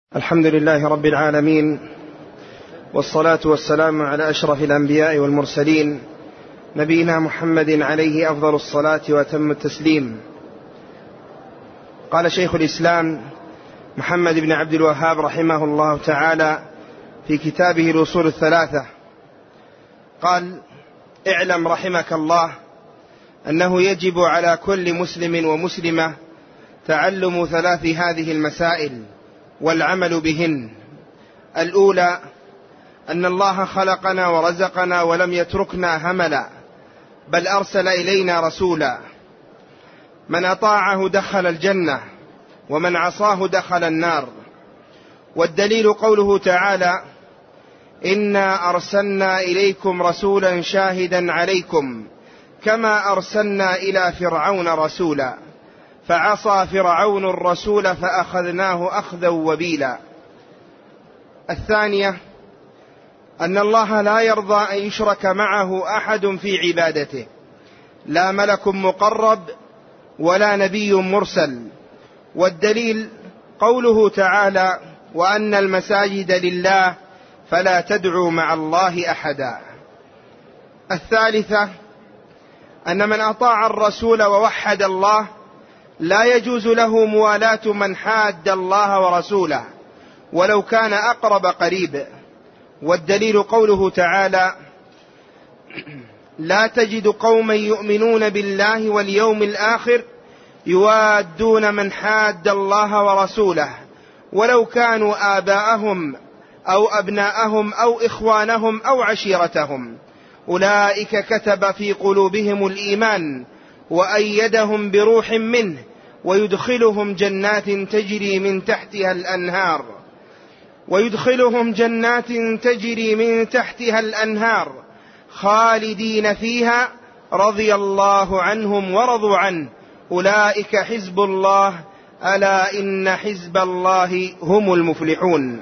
الحمد لله رب العالمين، والصلاة والسلام على أشرف الأنبياء والمرسلين، نبينا محمد عليه أفضل الصلاة وأتم التسليم. قال شيخ الإسلام محمد بن عبد الوهاب رحمه الله تعالى في كتابه الأصول الثلاثة، قال: اعلم رحمك الله أنه يجب على كل مسلم ومسلمة تعلم ثلاث هذه المسائل والعمل بهن. الأولى: أن الله خلقنا ورزقنا ولم يتركنا هملا، بل أرسل إلينا رسولا، من أطاعه دخل الجنة ومن عصاه دخل النار. والدليل قوله تعالى: إنا أرسلنا إليكم رسولا شاهدا عليكم كما أرسلنا إلى فرعون رسولا فعصى فرعون الرسول فأخذناه أخذا وبيلا. الثانية: أن الله لا يرضى أن يشرك معه أحد في عبادته، لا ملك مقرب ولا نبي مرسل. والدليل قوله تعالى: وأن المساجد لله فلا تدعوا مع الله أحدا. الثالثة: أن من أطاع الرسول ووحد الله لا يجوز له موالاة من حاد الله ورسوله ولو كان أقرب قريب. والدليل قوله تعالى: لا تجد قوما يؤمنون بالله واليوم الآخر يوادون من حاد الله ورسوله ولو كانوا آباءهم أو أبناءهم أو إخوانهم أو عشيرتهم، أولئك كتب في قلوبهم الإيمان وأيدهم بروح منه ويدخلهم جنات تجري من تحتها الأنهار خالدين فيها رضي الله عنهم ورضوا عنه، أولئك حزب الله ألا إن حزب الله هم المفلحون.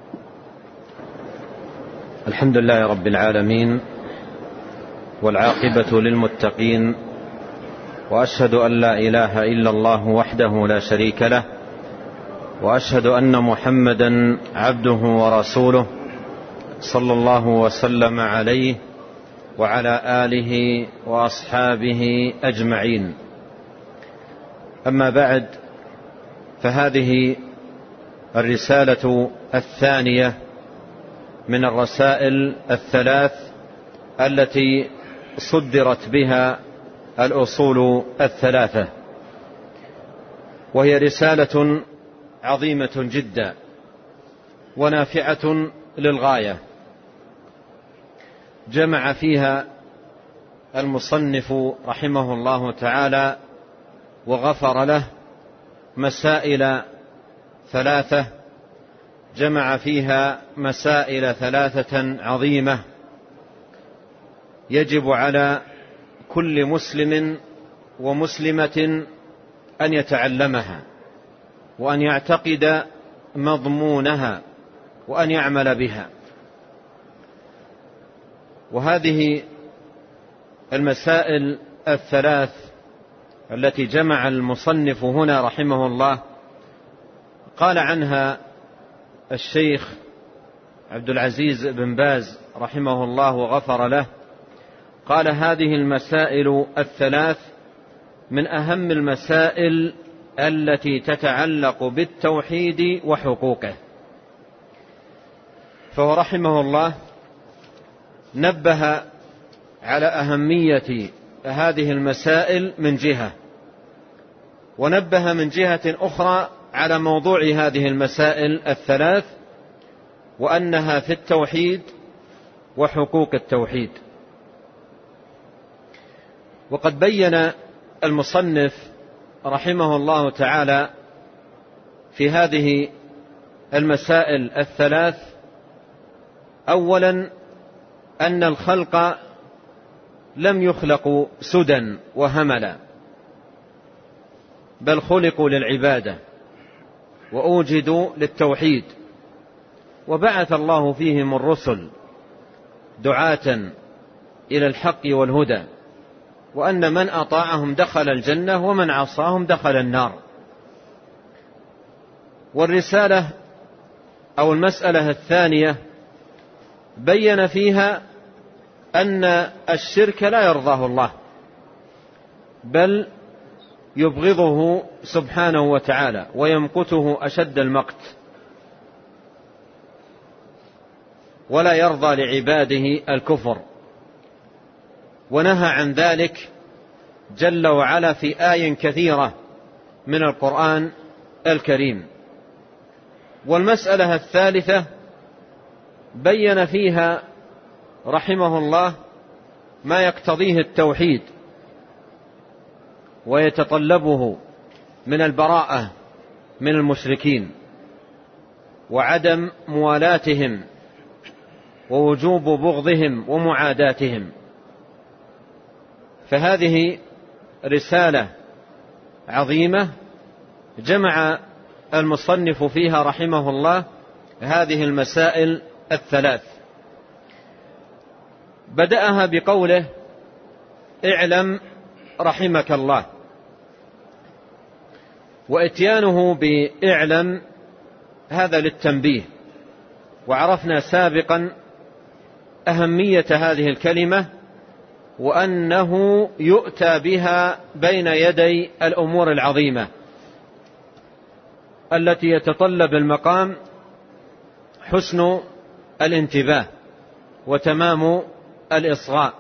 الحمد لله رب العالمين، والعاقبة للمتقين، وأشهد أن لا إله إلا الله وحده لا شريك له، وأشهد أن محمدا عبده ورسوله صلى الله وسلم عليه وعلى آله وأصحابه أجمعين. أما بعد، فهذه الرسالة الثانية من الرسائل الثلاث التي صدرت بها الأصول الثلاثة، وهي رسالة عظيمة جدا ونافعة للغاية، جمع فيها المصنف رحمه الله تعالى وغفر له مسائل ثلاثة، جمع فيها مسائل ثلاثة عظيمة يجب على كل مسلم ومسلمة أن يتعلمها وأن يعتقد مضمونها وأن يعمل بها. وهذه المسائل الثلاث التي جمع المصنف هنا رحمه الله قال عنها الشيخ عبد العزيز بن باز رحمه الله وغفر له، قال: هذه المسائل الثلاث من أهم المسائل التي تتعلق بالتوحيد وحقوقه. فهو رحمه الله نبه على أهمية هذه المسائل من جهة، ونبه من جهة أخرى على موضوع هذه المسائل الثلاث، وأنها في التوحيد وحقوق التوحيد. وقد بين المصنف رحمه الله تعالى في هذه المسائل الثلاث: أولا، أن الخلق لم يخلقوا سدى وهملا، بل خلقوا للعبادة وأوجدوا للتوحيد، وبعث الله فيهم الرسل دعاة إلى الحق والهدى، وأن من أطاعهم دخل الجنة ومن عصاهم دخل النار. والرسالة أو المسألة الثانية بين فيها أن الشرك لا يرضاه الله، بل يبغضه سبحانه وتعالى ويمقته أشد المقت، ولا يرضى لعباده الكفر، ونهى عن ذلك جل وعلا في آي كثيرة من القرآن الكريم. والمسألة الثالثة بين فيها رحمه الله ما يقتضيه التوحيد ويتطلبه من البراءة من المشركين وعدم موالاتهم ووجوب بغضهم ومعاداتهم. فهذه رسالة عظيمة جمع المصنف فيها رحمه الله هذه المسائل الثلاث. بدأها بقوله: اعلم رحمك الله. وإتيانه بإعلم هذا للتنبيه، وعرفنا سابقا أهمية هذه الكلمة، وأنه يؤتى بها بين يدي الأمور العظيمة التي يتطلب المقام حسن الانتباه وتمام الإصغاء.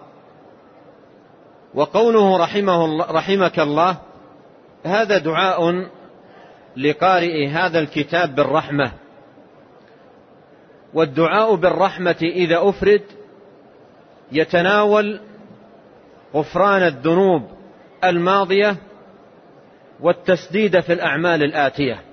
وقوله رحمك الله هذا دعاء لقارئ هذا الكتاب بالرحمة، والدعاء بالرحمة إذا أفرد يتناول غفران الذنوب الماضية والتسديد في الأعمال الآتية.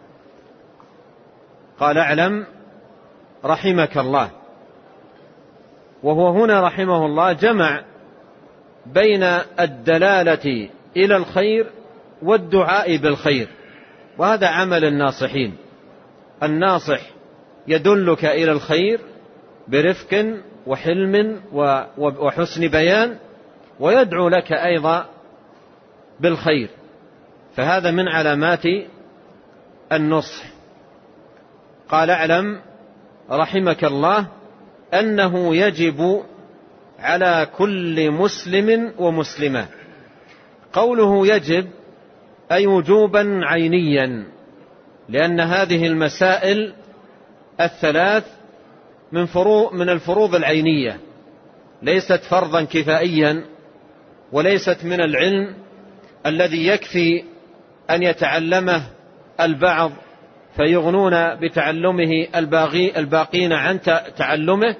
قال: اعلم رحمك الله. وهو هنا رحمه الله جمع بين الدلالة إلى الخير والدعاء بالخير، وهذا عمل الناصحين. الناصح يدلك إلى الخير برفق وحلم وحسن بيان، ويدعو لك أيضا بالخير، فهذا من علامات النصح. قال: اعلم رحمك الله أنه يجب على كل مسلم ومسلمة. قوله يجب أي وجوبا عينيا، لأن هذه المسائل الثلاث من الفروض العينية، ليست فرضا كفائيا، وليست من العلم الذي يكفي أن يتعلمه البعض فيغنون بتعلمه الباقين عن تعلمه،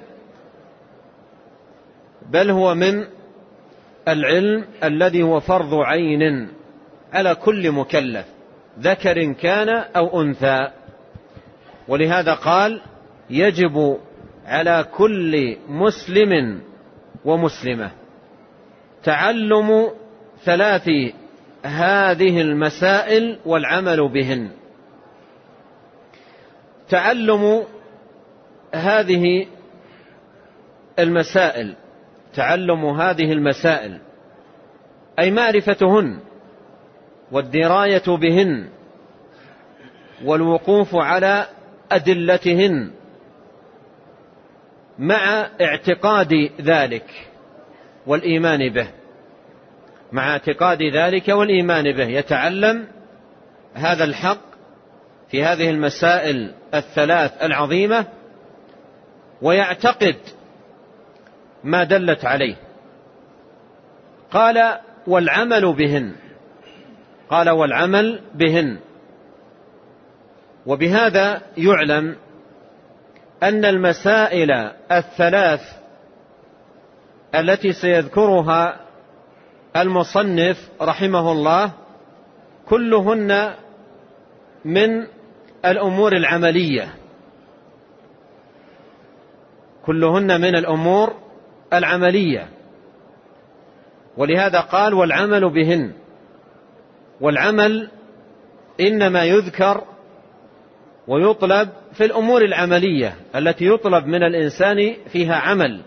بل هو من العلم الذي هو فرض عين على كل مكلف ذكر كان أو أنثى. ولهذا قال: يجب على كل مسلم ومسلمة تعلم ثلاث هذه المسائل والعمل بهن. تعلم هذه المسائل أي معرفتهن والدراية بهن والوقوف على أدلتهن مع اعتقاد ذلك والإيمان به. يتعلم هذا الحق في هذه المسائل الثلاث العظيمة ويعتقد ما دلت عليه. قال: والعمل بهن. وبهذا يعلم أن المسائل الثلاث التي سيذكرها المصنف رحمه الله كلهن من الأمور العملية، ولهذا قال: والعمل بهن. والعمل إنما يذكر ويطلب في الأمور العملية التي يطلب من الإنسان فيها عمل.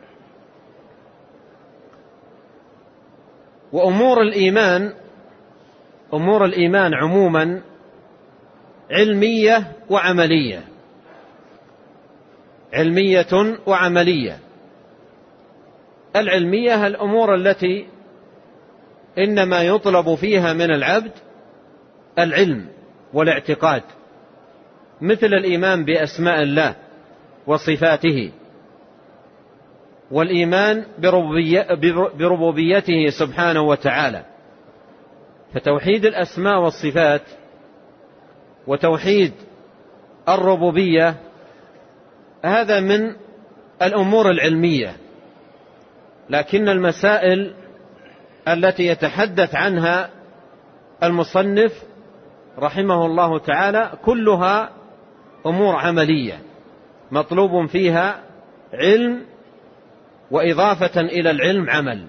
وأمور الإيمان عموما علمية وعملية، علمية وعملية. العلمية الأمور التي إنما يطلب فيها من العبد العلم والاعتقاد، مثل الإيمان بأسماء الله وصفاته، والإيمان بربوبيته سبحانه وتعالى. فتوحيد الأسماء والصفات وتوحيد الربوبية هذا من الأمور العلمية، لكن المسائل التي يتحدث عنها المصنف رحمه الله تعالى كلها أمور عملية مطلوب فيها علم، وإضافة إلى العلم عمل،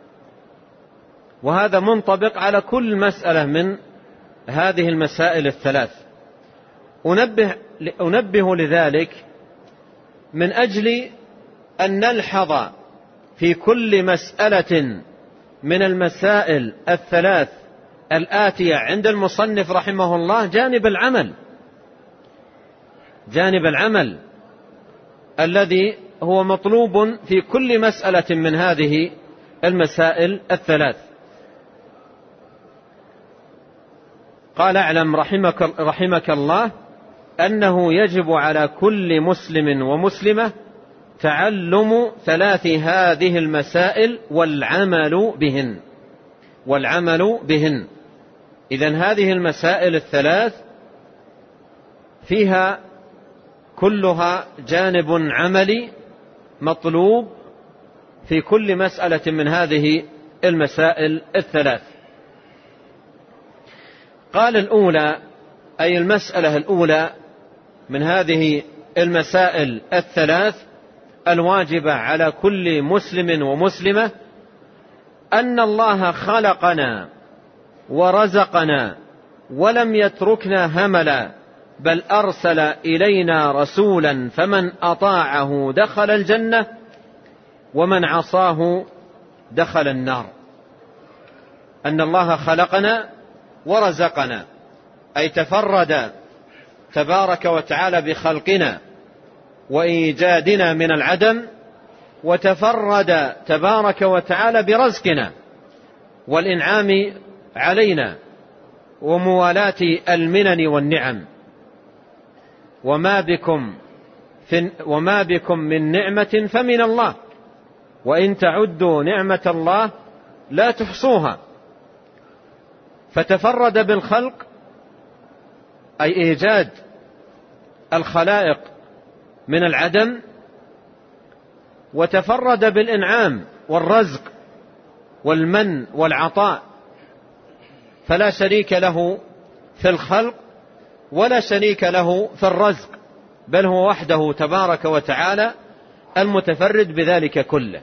وهذا منطبق على كل مسألة من هذه المسائل الثلاث. أنبه لذلك من أجل أن نلحظ في كل مسألة من المسائل الثلاث الآتية عند المصنف رحمه الله جانب العمل الذي هو مطلوب في كل مسألة من هذه المسائل الثلاث. قال: اعلم رحمك الله أنه يجب على كل مسلم ومسلمة تعلم ثلاث هذه المسائل والعمل بهن. إذن هذه المسائل الثلاث فيها كلها جانب عملي مطلوب في كل مسألة من هذه المسائل الثلاث. قال: الأولى، أي المسألة الأولى من هذه المسائل الثلاث الواجبة على كل مسلم ومسلمة، أن الله خلقنا ورزقنا ولم يتركنا هملا، بل أرسل إلينا رسولا فمن أطاعه دخل الجنة ومن عصاه دخل النار. أن الله خلقنا ورزقنا، أي تفرد تبارك وتعالى بخلقنا وإيجادنا من العدم، وتفرد تبارك وتعالى برزقنا والإنعام علينا وموالاة المنن والنعم. وما بكم من نعمة فمن الله، وإن تعدوا نعمة الله لا تحصوها. فتفرد بالخلق، أي إيجاد الخلائق من العدم، وتفرد بالإنعام والرزق والمن والعطاء، فلا شريك له في الخلق ولا شريك له في الرزق، بل هو وحده تبارك وتعالى المتفرد بذلك كله.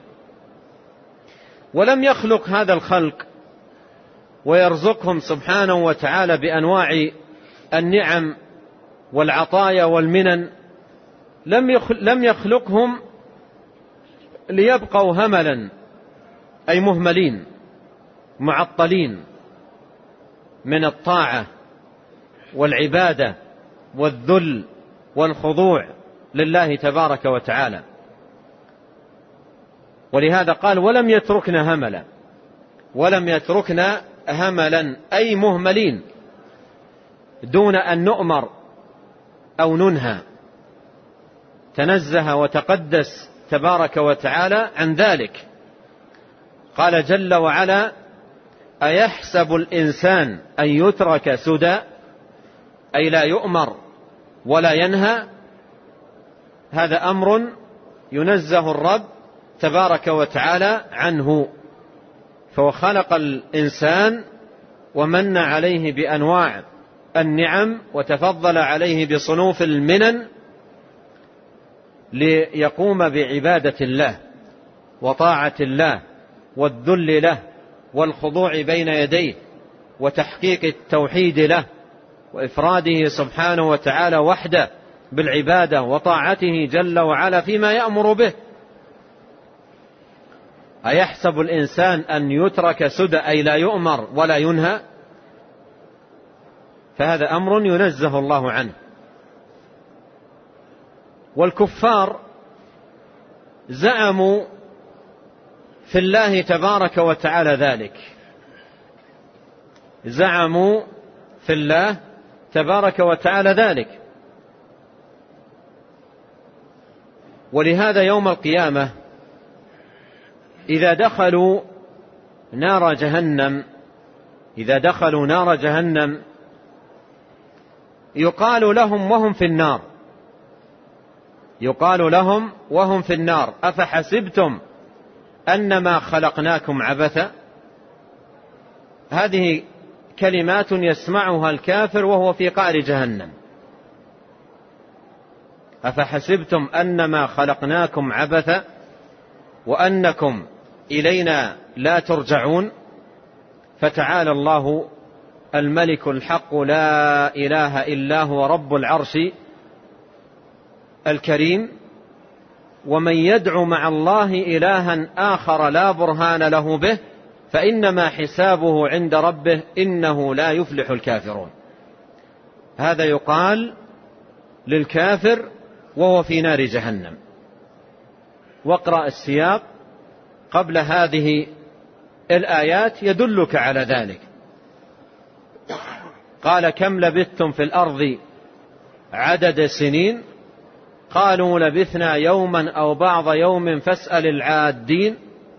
ولم يخلق هذا الخلق ويرزقهم سبحانه وتعالى بأنواع النعم والعطايا والمنن، لم يخلقهم ليبقوا هملا، أي مهملين معطلين من الطاعة والعبادة والذل والخضوع لله تبارك وتعالى. ولهذا قال: ولم يتركنا هملا. ولم يتركنا هملا، أي مهملين دون أن نؤمر أو ننهى. تنزه وتقدس تبارك وتعالى عن ذلك. قال جل وعلا: أيحسب الإنسان أن يترك سدى، أي لا يؤمر ولا ينهى. هذا أمر ينزه الرب تبارك وتعالى عنه. فهو خلق الإنسان ومن عليه بأنواع النعم وتفضل عليه بصنوف المنن ليقوم بعبادة الله وطاعة الله والذل له والخضوع بين يديه وتحقيق التوحيد له وإفراده سبحانه وتعالى وحده بالعبادة وطاعته جل وعلا فيما يأمر به. أيحسب الإنسان أن يترك سدى، أي لا يؤمر ولا ينهى؟ فهذا أمر ينزه الله عنه. والكفار زعموا في الله تبارك وتعالى ذلك، زعموا في الله تبارك وتعالى ذلك. ولهذا يوم القيامة إذا دخلوا نار جهنم يقال لهم وهم في النار أفحسبتم أنما خلقناكم عبثا. هذه كلمات يسمعها الكافر وهو في قعر جهنم. أفحسبتم أنما خلقناكم عبثا وأنكم إلينا لا ترجعون. فتعالى الله الملك الحق لا إله إلا هو رب العرش الكريم. ومن يدع مع الله إلها آخر لا برهان له به فإنما حسابه عند ربه إنه لا يفلح الكافرون. هذا يقال للكافر وهو في نار جهنم. واقرأ السياق قبل هذه الآيات يدلك على ذلك. قال كم لبثتم في الأرض عدد سنين قالوا لبثنا يوما أو بعض يوم فاسأل العادين.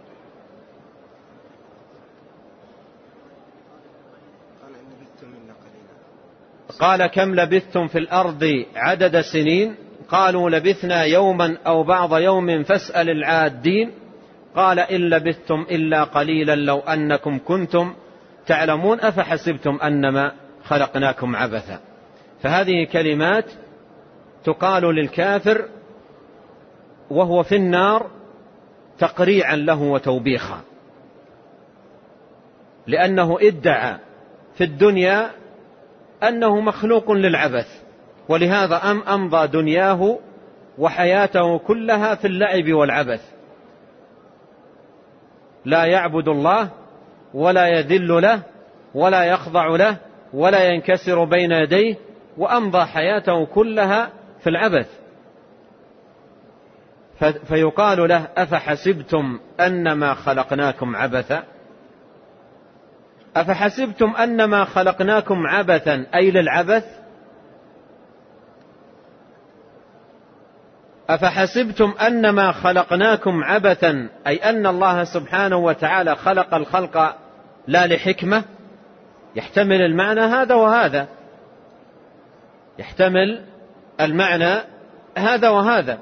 قال كم لبثتم في الأرض عدد سنين قالوا لبثنا يوما أو بعض يوم فاسأل العادين. قال إن لبثتم إلا قليلا لو أنكم كنتم تعلمون أفحسبتم أنما خلقناكم عبثا. فهذه كلمات تقال للكافر وهو في النار تقريعا له وتوبيخا، لأنه ادعى في الدنيا أنه مخلوق للعبث، ولهذا أمضى دنياه وحياته كلها في اللعب والعبث، لا يعبد الله ولا يذل له ولا يخضع له ولا ينكسر بين يديه، وأمضى حياته كلها في العبث. فيقال له أفحسبتم أنما خلقناكم عبثا. أفحسبتم أنما خلقناكم عبثا أي للعبث. أفحسبتم أنما خلقناكم عبثا أي أن الله سبحانه وتعالى خلق الخلق لا لحكمة. يحتمل المعنى هذا وهذا، يحتمل المعنى هذا وهذا.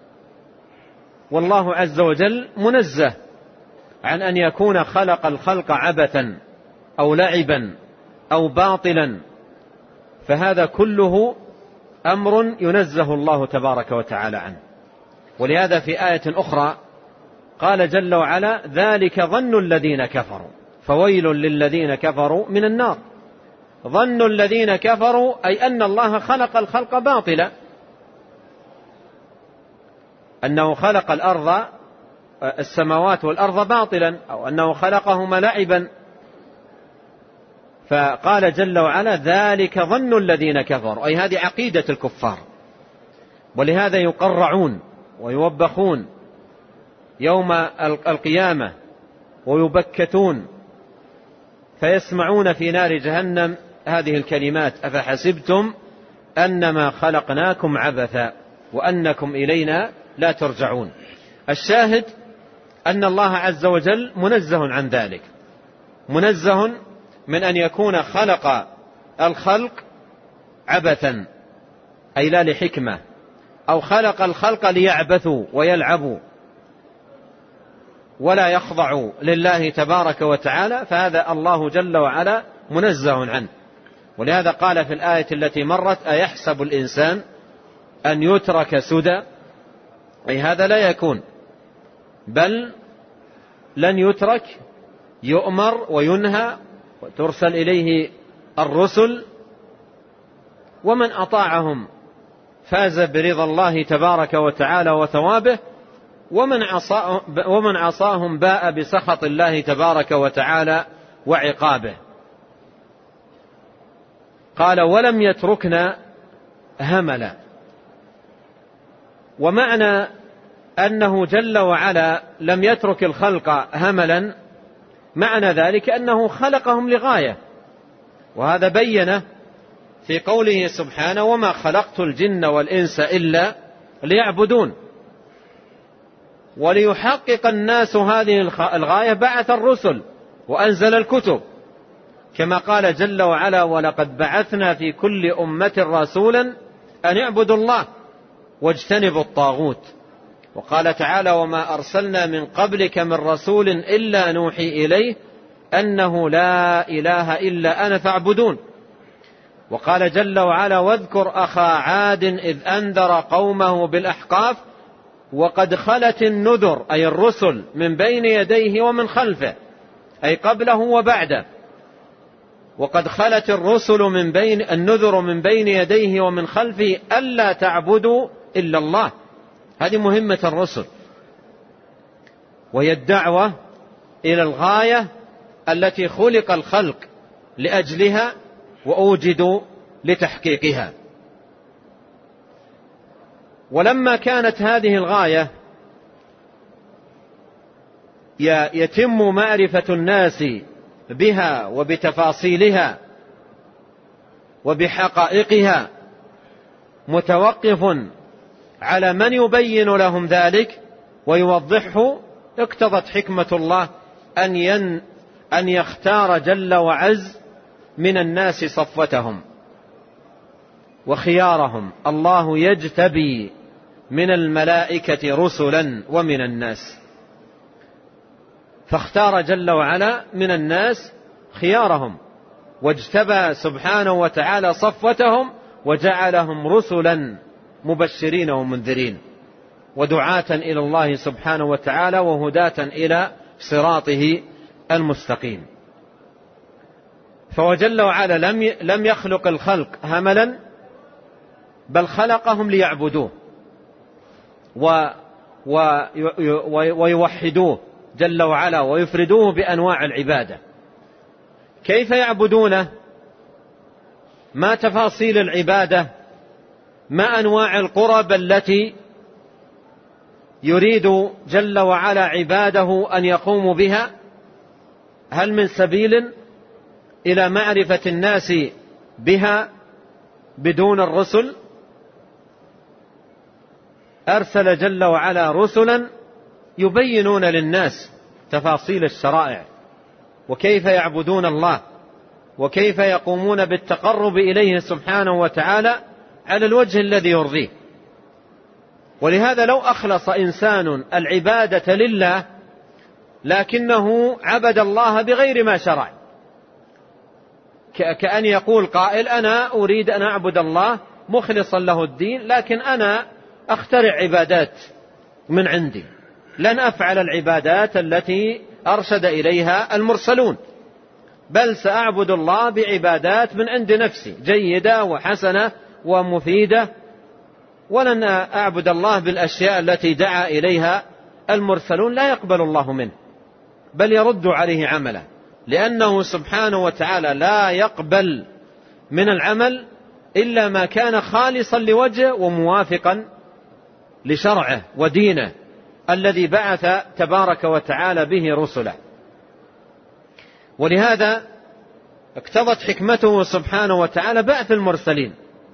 والله عز وجل منزه عن أن يكون خلق الخلق عبثا أو لعبا أو باطلا، فهذا كله أمر ينزه الله تبارك وتعالى عنه. ولهذا في آية أخرى قال جل وعلا ذلك ظن الذين كفروا فويل للذين كفروا من النار. ظن الذين كفروا أي أن الله خلق الخلق باطلا، أنه خلق الأرض السماوات والأرض باطلا، أو أنه خلقهما لعبا. فقال جل وعلا ذلك ظن الذين كفروا أي هذه عقيدة الكفار. ولهذا يقرعون ويوبخون يوم القيامة ويبكتون فيسمعون في نار جهنم هذه الكلمات أفحسبتم أنما خلقناكم عبثا وأنكم إلينا لا ترجعون. الشاهد أن الله عز وجل منزه عن ذلك، منزه من أن يكون خلق الخلق عبثا أي لا لحكمة، أو خلق الخلق ليعبثوا ويلعبوا ولا يخضعوا لله تبارك وتعالى، فهذا الله جل وعلا منزه عنه. ولهذا قال في الآية التي مرت أيحسب الإنسان أن يترك سدى، أي هذا لا يكون، بل لن يترك، يؤمر وينهى وترسل إليه الرسل، ومن أطاعهم فاز برضا الله تبارك وتعالى وثوابه، ومن عصاهم باء بسخط الله تبارك وتعالى وعقابه. قال ولم يتركنا هملا. ومعنى أنه جل وعلا لم يترك الخلق هملا، معنى ذلك أنه خلقهم لغاية، وهذا بينه في قوله سبحانه: وما خلقت الجن والإنس إلا ليعبدون. وليحقق الناس هذه الغاية بعث الرسل وأنزل الكتب، كما قال جل وعلا: ولقد بعثنا في كل أمة رسولا أن اعبدوا الله واجتنبوا الطاغوت. وقال تعالى: وما أرسلنا من قبلك من رسول إلا نوحي إليه أنه لا إله إلا أنا فاعبدون. وقال جل وعلا: واذكر أخا عاد إذ أنذر قومه بالأحقاف وقد خلت النذر، أي الرسل، من بين يديه ومن خلفه، أي قبله وبعده. وقد خلت الرسل النذر من بين يديه ومن خلفه ألا تعبدوا إلا الله. هذه مهمة الرسل، وهي الدعوة إلى الغاية التي خلق الخلق لأجلها وأوجدوا لتحقيقها. ولما كانت هذه الغاية يتم معرفة الناس بها وبتفاصيلها وبحقائقها متوقف على من يبين لهم ذلك ويوضحه، اقتضت حكمة الله أن يختار جل وعز من الناس صفوتهم وخيارهم. الله يجتبي من الملائكة رسلا ومن الناس، فاختار جل وعلا من الناس خيارهم، واجتبى سبحانه وتعالى صفوتهم وجعلهم رسلا مبشرين ومنذرين ودعاة إلى الله سبحانه وتعالى وهداة إلى صراطه المستقيم. فهو جل وعلا لم يخلق الخلق هملا، بل خلقهم ليعبدوه ويوحدوه جل وعلا ويفردوه بأنواع العبادة. كيف يعبدونه؟ ما تفاصيل العبادة؟ ما أنواع القرب التي يريد جل وعلا عباده أن يقوموا بها؟ هل من سبيل إلى معرفة الناس بها بدون الرسل؟ أرسل جل وعلا رسلا يبينون للناس تفاصيل الشرائع وكيف يعبدون الله وكيف يقومون بالتقرب إليه سبحانه وتعالى على الوجه الذي يرضيه. ولهذا لو أخلص إنسان العبادة لله لكنه عبد الله بغير ما شرع، كأن يقول قائل: أنا أريد أن أعبد الله مخلصا له الدين، لكن أنا أخترع عبادات من عندي، لن أفعل العبادات التي أرشد إليها المرسلون، بل سأعبد الله بعبادات من عند نفسي جيدة وحسنة ومفيدة، ولن أعبد الله بالأشياء التي دعا إليها المرسلون. لا يقبل الله منه، بل يرد عليه عمله، لأنه سبحانه وتعالى لا يقبل من العمل إلا ما كان خالصا لوجهه وموافقا لشرعه ودينه الذي بعث تبارك وتعالى به رسله. ولهذا اقتضت حكمته سبحانه وتعالى بعث المرسلين،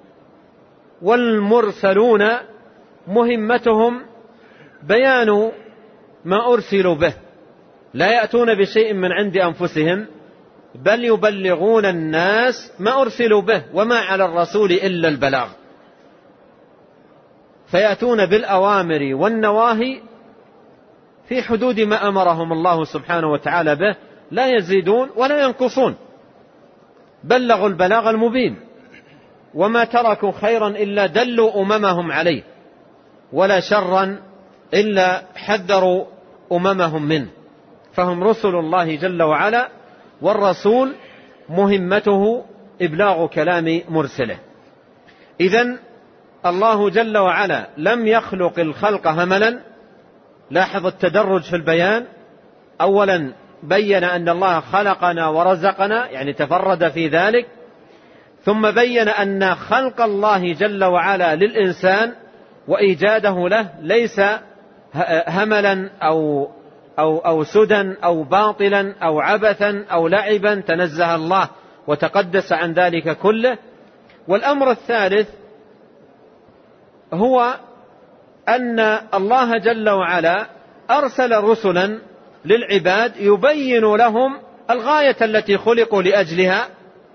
والمرسلون مهمتهم بيان ما أرسلوا به، لا يأتون بشيء من عند أنفسهم، بل يبلغون الناس ما أرسلوا به، وما على الرسول إلا البلاغ. فيأتون بالأوامر والنواهي في حدود ما أمرهم الله سبحانه وتعالى به، لا يزيدون ولا ينقصون، بلغوا البلاغ المبين، وما تركوا خيرا إلا دلوا أممهم عليه، ولا شرا إلا حذروا أممهم منه. فهم رسل الله جل وعلا، والرسول مهمته إبلاغ كلام مرسله. إذن الله جل وعلا لم يخلق الخلق هملا. لاحظ التدرج في البيان. أولا بين أن الله خلقنا ورزقنا، يعني تفرد في ذلك، ثم بين أن خلق الله جل وعلا للإنسان وإيجاده له ليس هملا أو سدى أو باطلا أو عبثا أو لعبا، تنزه الله وتقدس عن ذلك كله. والأمر الثالث هو أن الله جل وعلا أرسل رسلا للعباد يبين لهم الغاية التي خلقوا لأجلها،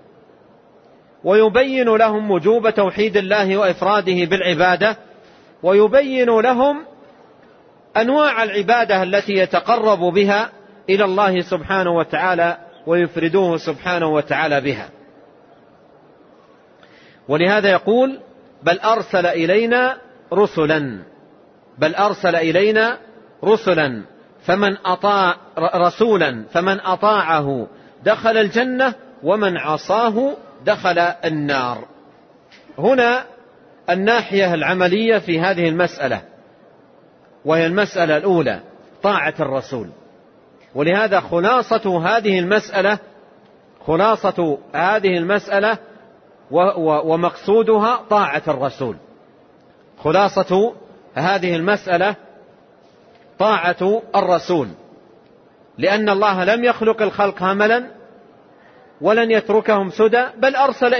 ويبين لهم وجوب توحيد الله وإفراده بالعبادة، ويبين لهم أنواع العبادة التي يتقرب بها إلى الله سبحانه وتعالى ويفردوه سبحانه وتعالى بها. ولهذا يقول بل أرسل إلينا رسلا فمن أطاعه دخل الجنة ومن عصاه دخل النار. هنا الناحية العملية في هذه المسألة، وهي المسألة الأولى طاعة الرسول. ولهذا خلاصة هذه المسألة ومقصودها طاعة الرسول. خلاصة هذه المسألة طاعة الرسول، لأن الله لم يخلق الخلق هملا ولن يتركهم سدى، بل أرسل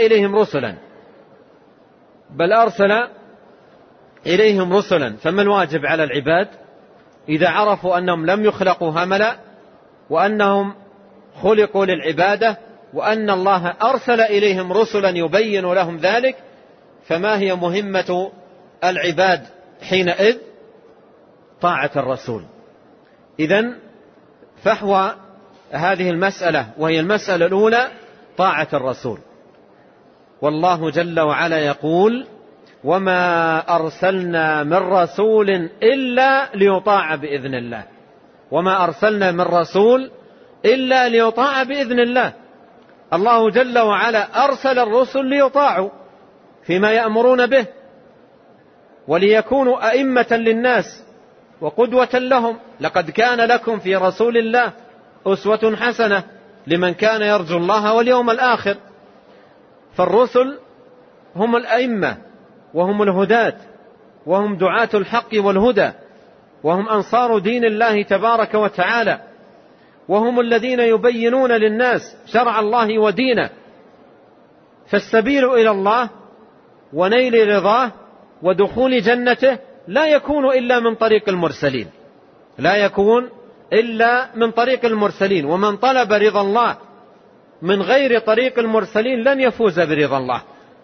إليهم رسلا. فما الواجب على العباد إذا عرفوا أنهم لم يخلقوا هملا وأنهم خلقوا للعبادة وأن الله أرسل إليهم رسلا يبين لهم ذلك؟ فما هي مهمة العباد حينئذ؟ طاعة الرسول. إذن فحوى هذه المسألة، وهي المسألة الأولى طاعة الرسول. والله جل وعلا يقول وما أرسلنا من رسول إلا ليطاع بإذن الله. وما أرسلنا من رسول إلا ليطاع بإذن الله. الله جل وعلا أرسل الرسل ليطاعوا فيما يأمرون به، وليكونوا أئمة للناس وقدوة لهم. لقد كان لكم في رسول الله أسوة حسنة لمن كان يرجو الله واليوم الآخر. فالرسل هم الأئمة وهم الهداة وهم دعاة الحق والهدى، وهم أنصار دين الله تبارك وتعالى، وهم الذين يبينون للناس شرع الله ودينه. فالسبيل إلى الله ونيل رضاه ودخول جنته لا يكون إلا من طريق المرسلين. ومن طلب رضا الله من غير طريق المرسلين لن يفوز برضا الله.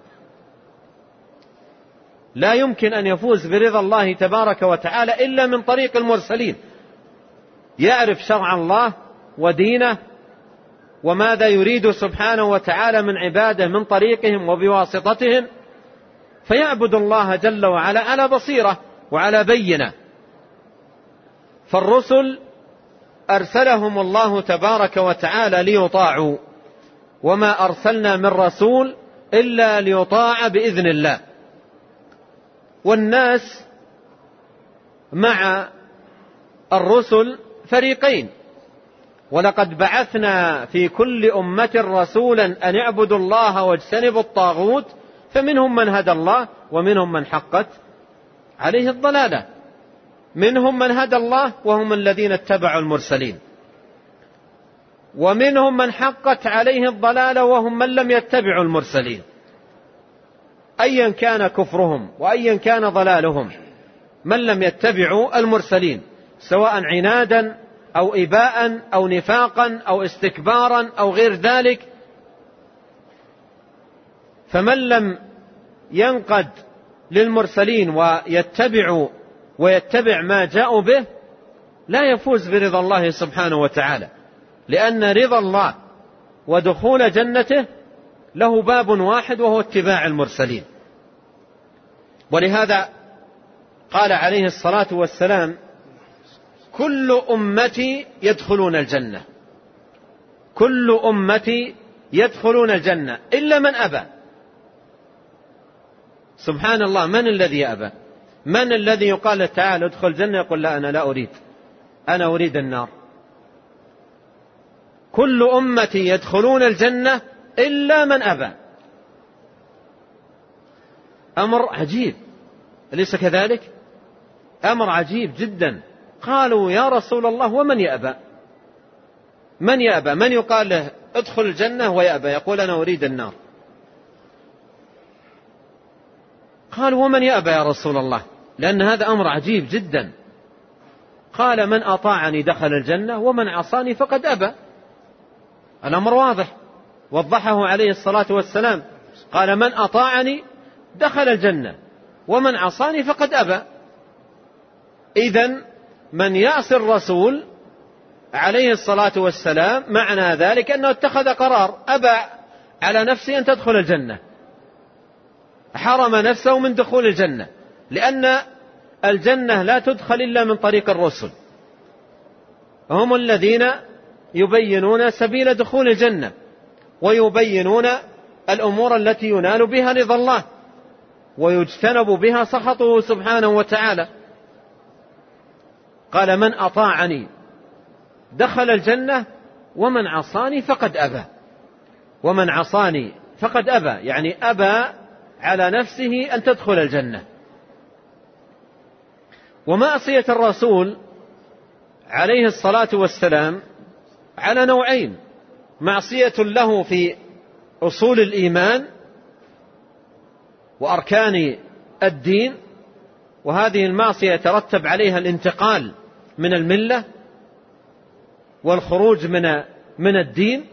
لا يمكن أن يفوز برضا الله تبارك وتعالى إلا من طريق المرسلين، يعرف شرع الله ودينه وماذا يريد سبحانه وتعالى من عباده من طريقهم وبواسطتهم، فيعبد الله جل وعلا على بصيرة وعلى بينة. فالرسل أرسلهم الله تبارك وتعالى ليطاعوا، وما أرسلنا من رسول إلا ليطاع بإذن الله. والناس مع الرسل فريقين، ولقد بعثنا في كل أمة رسولا أن اعبدوا الله واجتنبوا الطاغوت، فمنهم من هدى الله ومنهم من حقت عليه الضلالة. منهم من هدى الله وهم الذين اتبعوا المرسلين، ومنهم من حقت عليه الضلالة وهم من لم يتبعوا المرسلين. أيا كان كفرهم وأيا كان ضلالهم، من لم يتبعوا المرسلين سواء عنادا أو إباء أو نفاقا أو استكبارا أو غير ذلك، فمن لم ينقد للمرسلين ويتبع ما جاءوا به لا يفوز برضا الله سبحانه وتعالى، لأن رضا الله ودخول جنته له باب واحد وهو اتباع المرسلين. ولهذا قال عليه الصلاة والسلام كل أمتي يدخلون الجنة، كل أمتي يدخلون الجنة إلا من أبى. سبحان الله، من الذي يأبى؟ من الذي يقال تعال ادخل الجنة يقول لا أنا لا أريد، أنا أريد النار؟ كل أمتي يدخلون الجنة إلا من أبى. أمر عجيب، أليس كذلك؟ أمر عجيب جدا. قالوا يا رسول الله ومن يأبى؟ من يأبى؟ من يقال له ادخل الجنة ويأبى يقول أنا أريد النار؟ قالوا ومن يأبى يا رسول الله؟ لأن هذا أمر عجيب جدا. قال من أطاعني دخل الجنة ومن عصاني فقد أبى. الأمر واضح، وضحه عليه الصلاة والسلام، قال من أطاعني دخل الجنة ومن عصاني فقد أبى. إذن من يعصي الرسول عليه الصلاة والسلام معنى ذلك أنه اتخذ قرار، أبى على نفسه أن تدخل الجنة، حرم نفسه من دخول الجنة، لأن الجنة لا تدخل إلا من طريق الرسل، هم الذين يبينون سبيل دخول الجنة ويبينون الأمور التي ينال بها رضا الله ويجتنب بها سخطه سبحانه وتعالى. قال من أطاعني دخل الجنة ومن عصاني فقد أبى. ومن عصاني فقد أبى يعني أبى على نفسه أن تدخل الجنة. ومعصية الرسول عليه الصلاة والسلام على نوعين: معصية له في أصول الإيمان وأركان الدين، وهذه المعصية يترتب عليها الانتقال من الملة والخروج من الدين،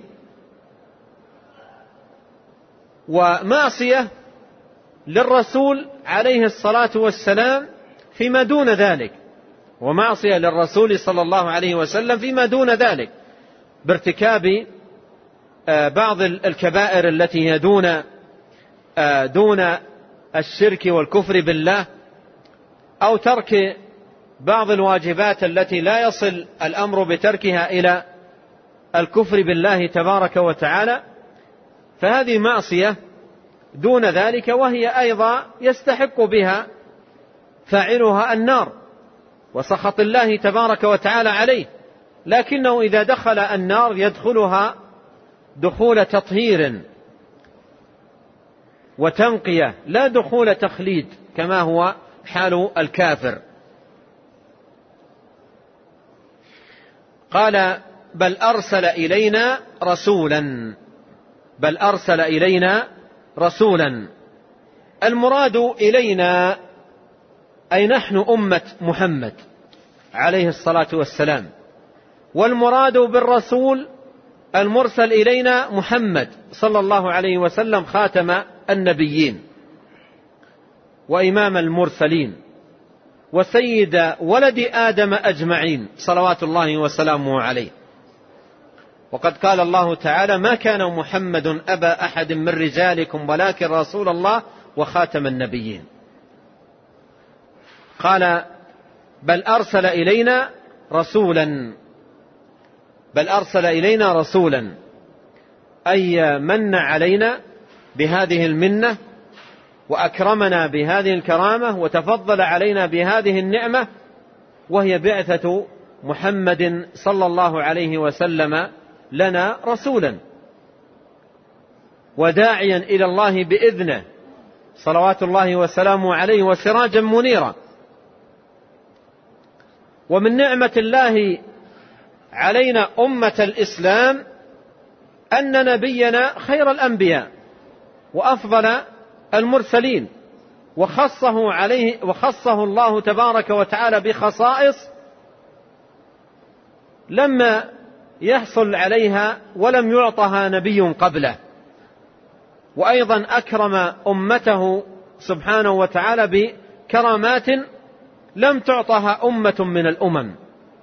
ومعصية للرسول عليه الصلاة والسلام فيما دون ذلك، ومعصية للرسول صلى الله عليه وسلم فيما دون ذلك بارتكاب بعض الكبائر التي هي دون الشرك والكفر بالله، أو ترك بعض الواجبات التي لا يصل الأمر بتركها إلى الكفر بالله تبارك وتعالى، فهذه معصية دون ذلك، وهي أيضا يستحق بها فاعلها النار وسخط الله تبارك وتعالى عليه، لكنه إذا دخل النار يدخلها دخول تطهير وتنقية، لا دخول تخليد كما هو حال الكافر. قال بل أرسل إلينا رسولا، بل أرسل إلينا رسولا. المراد إلينا أي نحن أمة محمد عليه الصلاة والسلام، والمراد بالرسول المرسل إلينا محمد صلى الله عليه وسلم خاتم النبيين وإمام المرسلين وسيد ولد آدم أجمعين صلوات الله وسلامه عليه. وقد قال الله تعالى ما كان محمد أبا أحد من رجالكم ولكن رسول الله وخاتم النبيين. قال بل أرسل إلينا رسولا، بل أرسل إلينا رسولا أي من علينا بهذه المنة وأكرمنا بهذه الكرامة وتفضل علينا بهذه النعمة، وهي بعثة محمد صلى الله عليه وسلم لنا رسولا وداعيا إلى الله بإذنه صلوات الله وسلامه عليه وسراجا منيرا. ومن نعمة الله علينا أمة الإسلام أن نبينا خير الأنبياء وأفضل المرسلين، وخصه الله تبارك وتعالى بخصائص لما يحصل عليها ولم يعطها نبي قبله، وأيضا أكرم أمته سبحانه وتعالى بكرامات لم تعطها أمة من الأمم.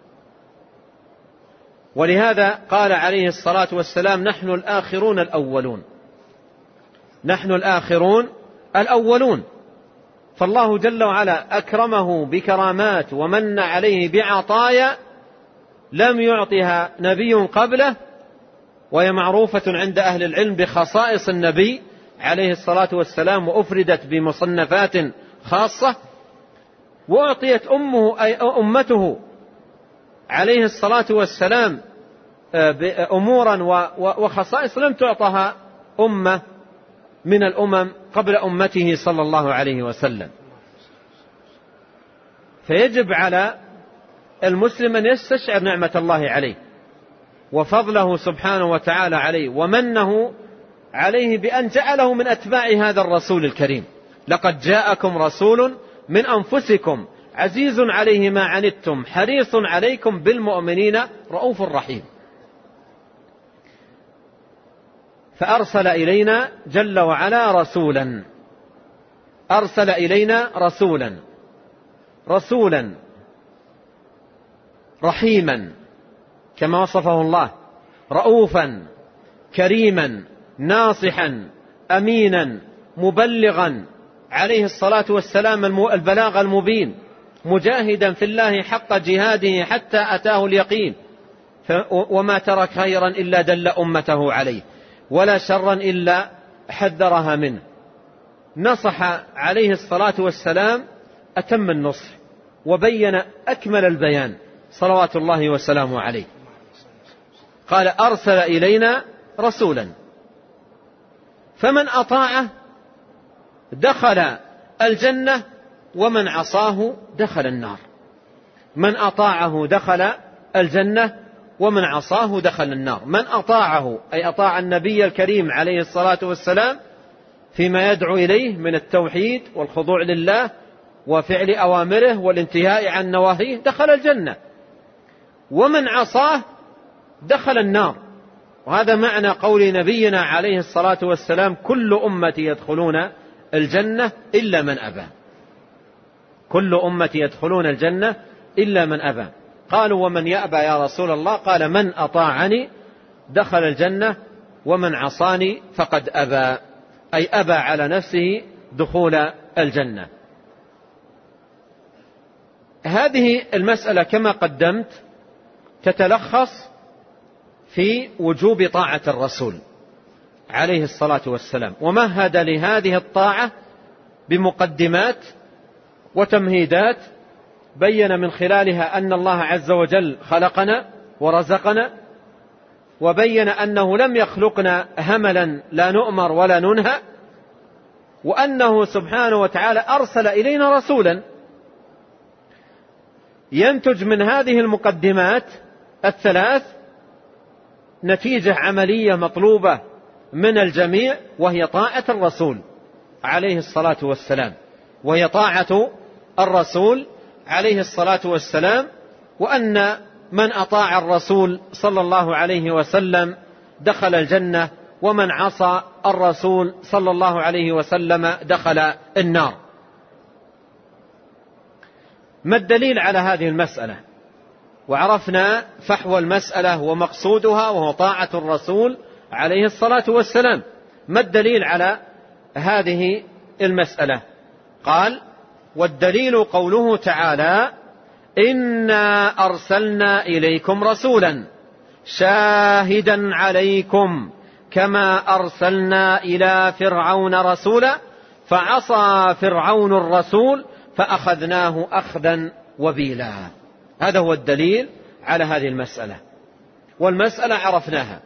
ولهذا قال عليه الصلاة والسلام نحن الآخرون الأولون، نحن الآخرون الأولون. فالله جل وعلا أكرمه بكرامات ومن عليه بعطايا لم يعطها نبي قبله، وهي معروفة عند أهل العلم بخصائص النبي عليه الصلاة والسلام، وأفردت بمصنفات خاصة، وأعطيت أمته عليه الصلاة والسلام بأمورا وخصائص لم تعطها أمة من الأمم قبل أمته صلى الله عليه وسلم. فيجب على المسلم أن يستشعر نعمة الله عليه وفضله سبحانه وتعالى عليه ومنه عليه بأن جعله من أتباع هذا الرسول الكريم. لقد جاءكم رسول من أنفسكم عزيز عليه ما عنتم حريص عليكم بالمؤمنين رؤوف رحيم. فأرسل إلينا جل وعلا رسولا، أرسل إلينا رسولا رحيما كما وصفه الله، رؤوفا كريما ناصحا أمينا مبلغا عليه الصلاة والسلام البلاغ المبين، مجاهدا في الله حق جهاده حتى أتاه اليقين، وما ترك خيرا إلا دل أمته عليه ولا شرا إلا حذرها منه. نصح عليه الصلاة والسلام أتم النصح وبين أكمل البيان صلوات الله وسلامه عليه. قال أرسل إلينا رسولا فمن أطاعه دخل الجنة ومن عصاه دخل النار. من أطاعه دخل الجنة ومن عصاه دخل النار. من أطاعه أي أطاع النبي الكريم عليه الصلاة والسلام فيما يدعو إليه من التوحيد والخضوع لله وفعل أوامره والانتهاء عن نواهيه دخل الجنة، ومن عصاه دخل النار. وهذا معنى قول نبينا عليه الصلاة والسلام كل أمتي يدخلون الجنة إلا من أبى. كل أمتي يدخلون الجنة إلا من أبى. قالوا ومن يأبى يا رسول الله؟ قال من أطاعني دخل الجنة ومن عصاني فقد أبى، أي أبى على نفسه دخول الجنة. هذه المسألة كما قدمت تتلخص في وجوب طاعة الرسول عليه الصلاة والسلام، ومهد لهذه الطاعة بمقدمات وتمهيدات بين من خلالها أن الله عز وجل خلقنا ورزقنا، وبين أنه لم يخلقنا هملا لا نؤمر ولا ننهى، وأنه سبحانه وتعالى أرسل إلينا رسولا. ينتج من هذه المقدمات الثلاث نتيجة عملية مطلوبة من الجميع، وهي طاعة الرسول عليه الصلاة والسلام، وهي طاعة الرسول عليه الصلاة والسلام، وأن من أطاع الرسول صلى الله عليه وسلم دخل الجنة، ومن عصى الرسول صلى الله عليه وسلم دخل النار. ما الدليل على هذه المسألة؟ وعرفنا فحوى المسألة ومقصودها وهو طاعة الرسول عليه الصلاة والسلام. ما الدليل على هذه المسألة؟ قال والدليل قوله تعالى إنا أرسلنا إليكم رسولا شاهدا عليكم كما أرسلنا إلى فرعون رسولا فعصى فرعون الرسول فأخذناه أخذا وبيلا. هذا هو الدليل على هذه المسألة. والمسألة عرفناها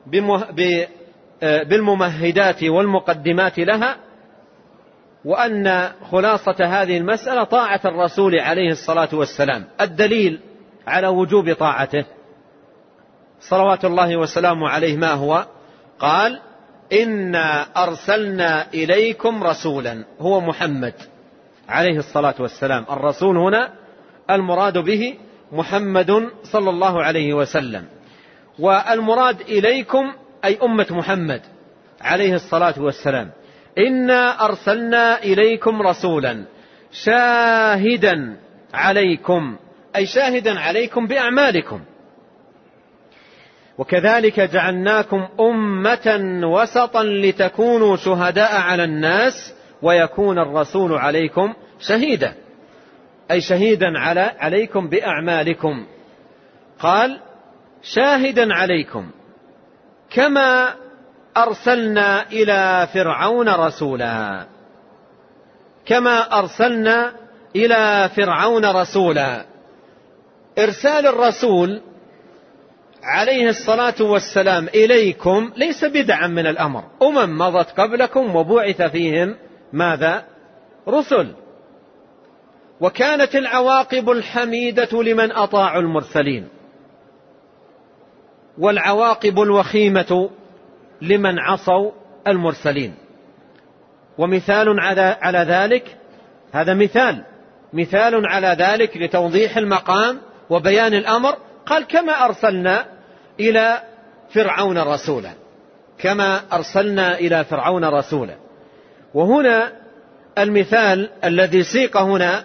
بالممهدات والمقدمات لها، وأن خلاصة هذه المسألة طاعة الرسول عليه الصلاة والسلام. الدليل على وجوب طاعته صلوات الله وسلامه عليه ما هو؟ قال إنا أرسلنا إليكم رسولا، هو محمد عليه الصلاة والسلام. الرسول هنا المراد به محمد صلى الله عليه وسلم، والمراد إليكم أي أمة محمد عليه الصلاة والسلام. إنا أرسلنا إليكم رسولا شاهدا عليكم، أي شاهدا عليكم بأعمالكم. وكذلك جعلناكم أمة وسطا لتكونوا شهداء على الناس ويكون الرسول عليكم شهيدا، أي شهيدا عليكم بأعمالكم. قال شاهدا عليكم كما أرسلنا إلى فرعون رسولا، كما أرسلنا إلى فرعون رسولا. إرسال الرسول عليه الصلاة والسلام إليكم ليس بدعا من الأمر. مضت قبلكم وبعث فيهم ماذا؟ رسل. وكانت العواقب الحميدة لمن أطاعوا المرسلين، والعواقب الوخيمة لمن عصوا المرسلين. ومثال على ذلك، هذا مثال على ذلك لتوضيح المقام وبيان الأمر. قال كما أرسلنا إلى فرعون رسولا، كما أرسلنا إلى فرعون رسولا. وهنا المثال الذي سيق هنا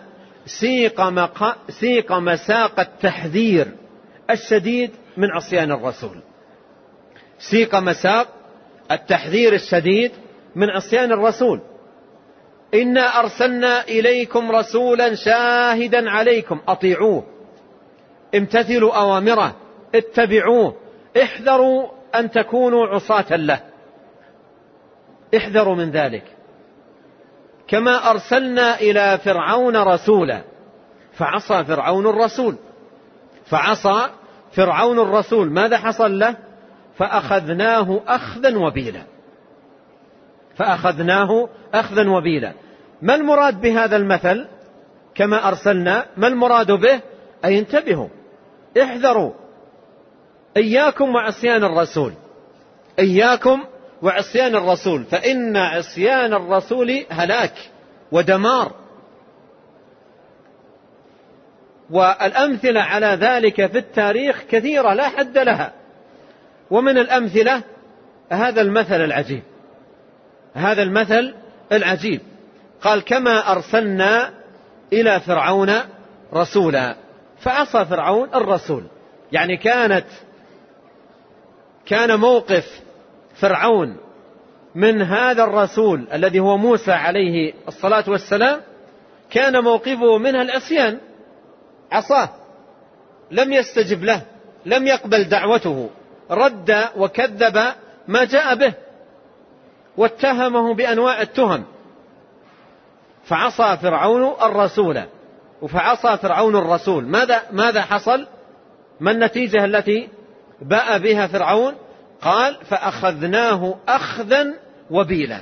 سيق مساق التحذير الشديد من عصيان الرسول، سيق مساق التحذير الشديد من عصيان الرسول. إنا أرسلنا إليكم رسولا شاهدا عليكم، أطيعوه، امتثلوا أوامره، اتبعوه، احذروا أن تكونوا عصاة له، احذروا من ذلك. كما أرسلنا إلى فرعون رسولا فعصى فرعون الرسول، فعصى فرعون الرسول، ماذا حصل له؟ فأخذناه أخذا وبيلا، فأخذناه أخذا وبيلا. ما المراد بهذا المثل؟ كما أرسلنا، ما المراد به؟ أي انتبهوا، احذروا، إياكم وعصيان الرسول، إياكم وعصيان الرسول، فإن عصيان الرسول هلاك ودمار. والأمثلة على ذلك في التاريخ كثيرة لا حد لها. ومن الأمثلة هذا المثل العجيب، هذا المثل العجيب. قال كما أرسلنا إلى فرعون رسولا فعصى فرعون الرسول. يعني كان موقف فرعون من هذا الرسول الذي هو موسى عليه الصلاة والسلام، كان موقفه منها العصيان، عصاه، لم يستجب له، لم يقبل دعوته، رد وكذب ما جاء به واتهمه بأنواع التهم، فعصى فرعون الرسول، فعصى فرعون الرسول. ماذا حصل؟ ما النتيجة التي باء بها فرعون؟ قال فأخذناه أخذا وبيلا.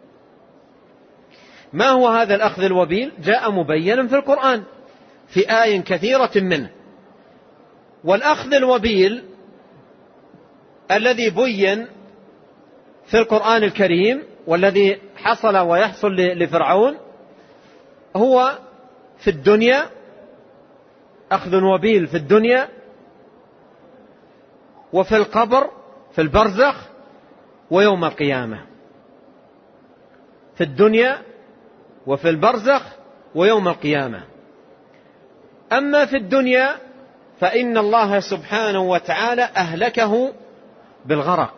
ما هو هذا الأخذ الوبيل؟ جاء مبينا في القرآن في آية كثيرة منه. والأخذ الوبيل الذي بين في القرآن الكريم والذي حصل ويحصل لفرعون هو في الدنيا، أخذ وبيل في الدنيا وفي القبر في البرزخ ويوم القيامة، في الدنيا وفي البرزخ ويوم القيامة. أما في الدنيا فإن الله سبحانه وتعالى أهلكه بالغرق،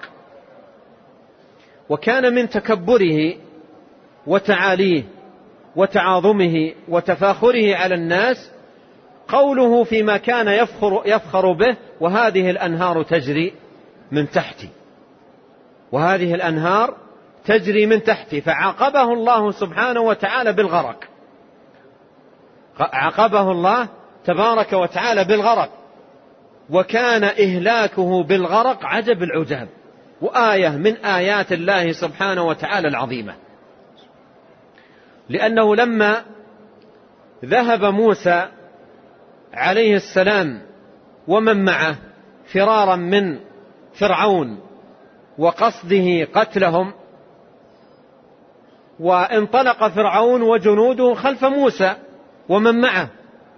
وكان من تكبره وتعاليه وتعاظمه وتفاخره على الناس قوله فيما كان يفخر به: وهذه الأنهار تجري من تحتي، وهذه الأنهار تجري من تحتي. فعاقبه الله سبحانه وتعالى بالغرق، عاقبه الله تبارك وتعالى بالغرق. وكان إهلاكه بالغرق عجب العجاب، وآية من آيات الله سبحانه وتعالى العظيمة. لأنه لما ذهب موسى عليه السلام ومن معه فرارا من فرعون وقصده قتلهم، وانطلق فرعون وجنوده خلف موسى ومن معه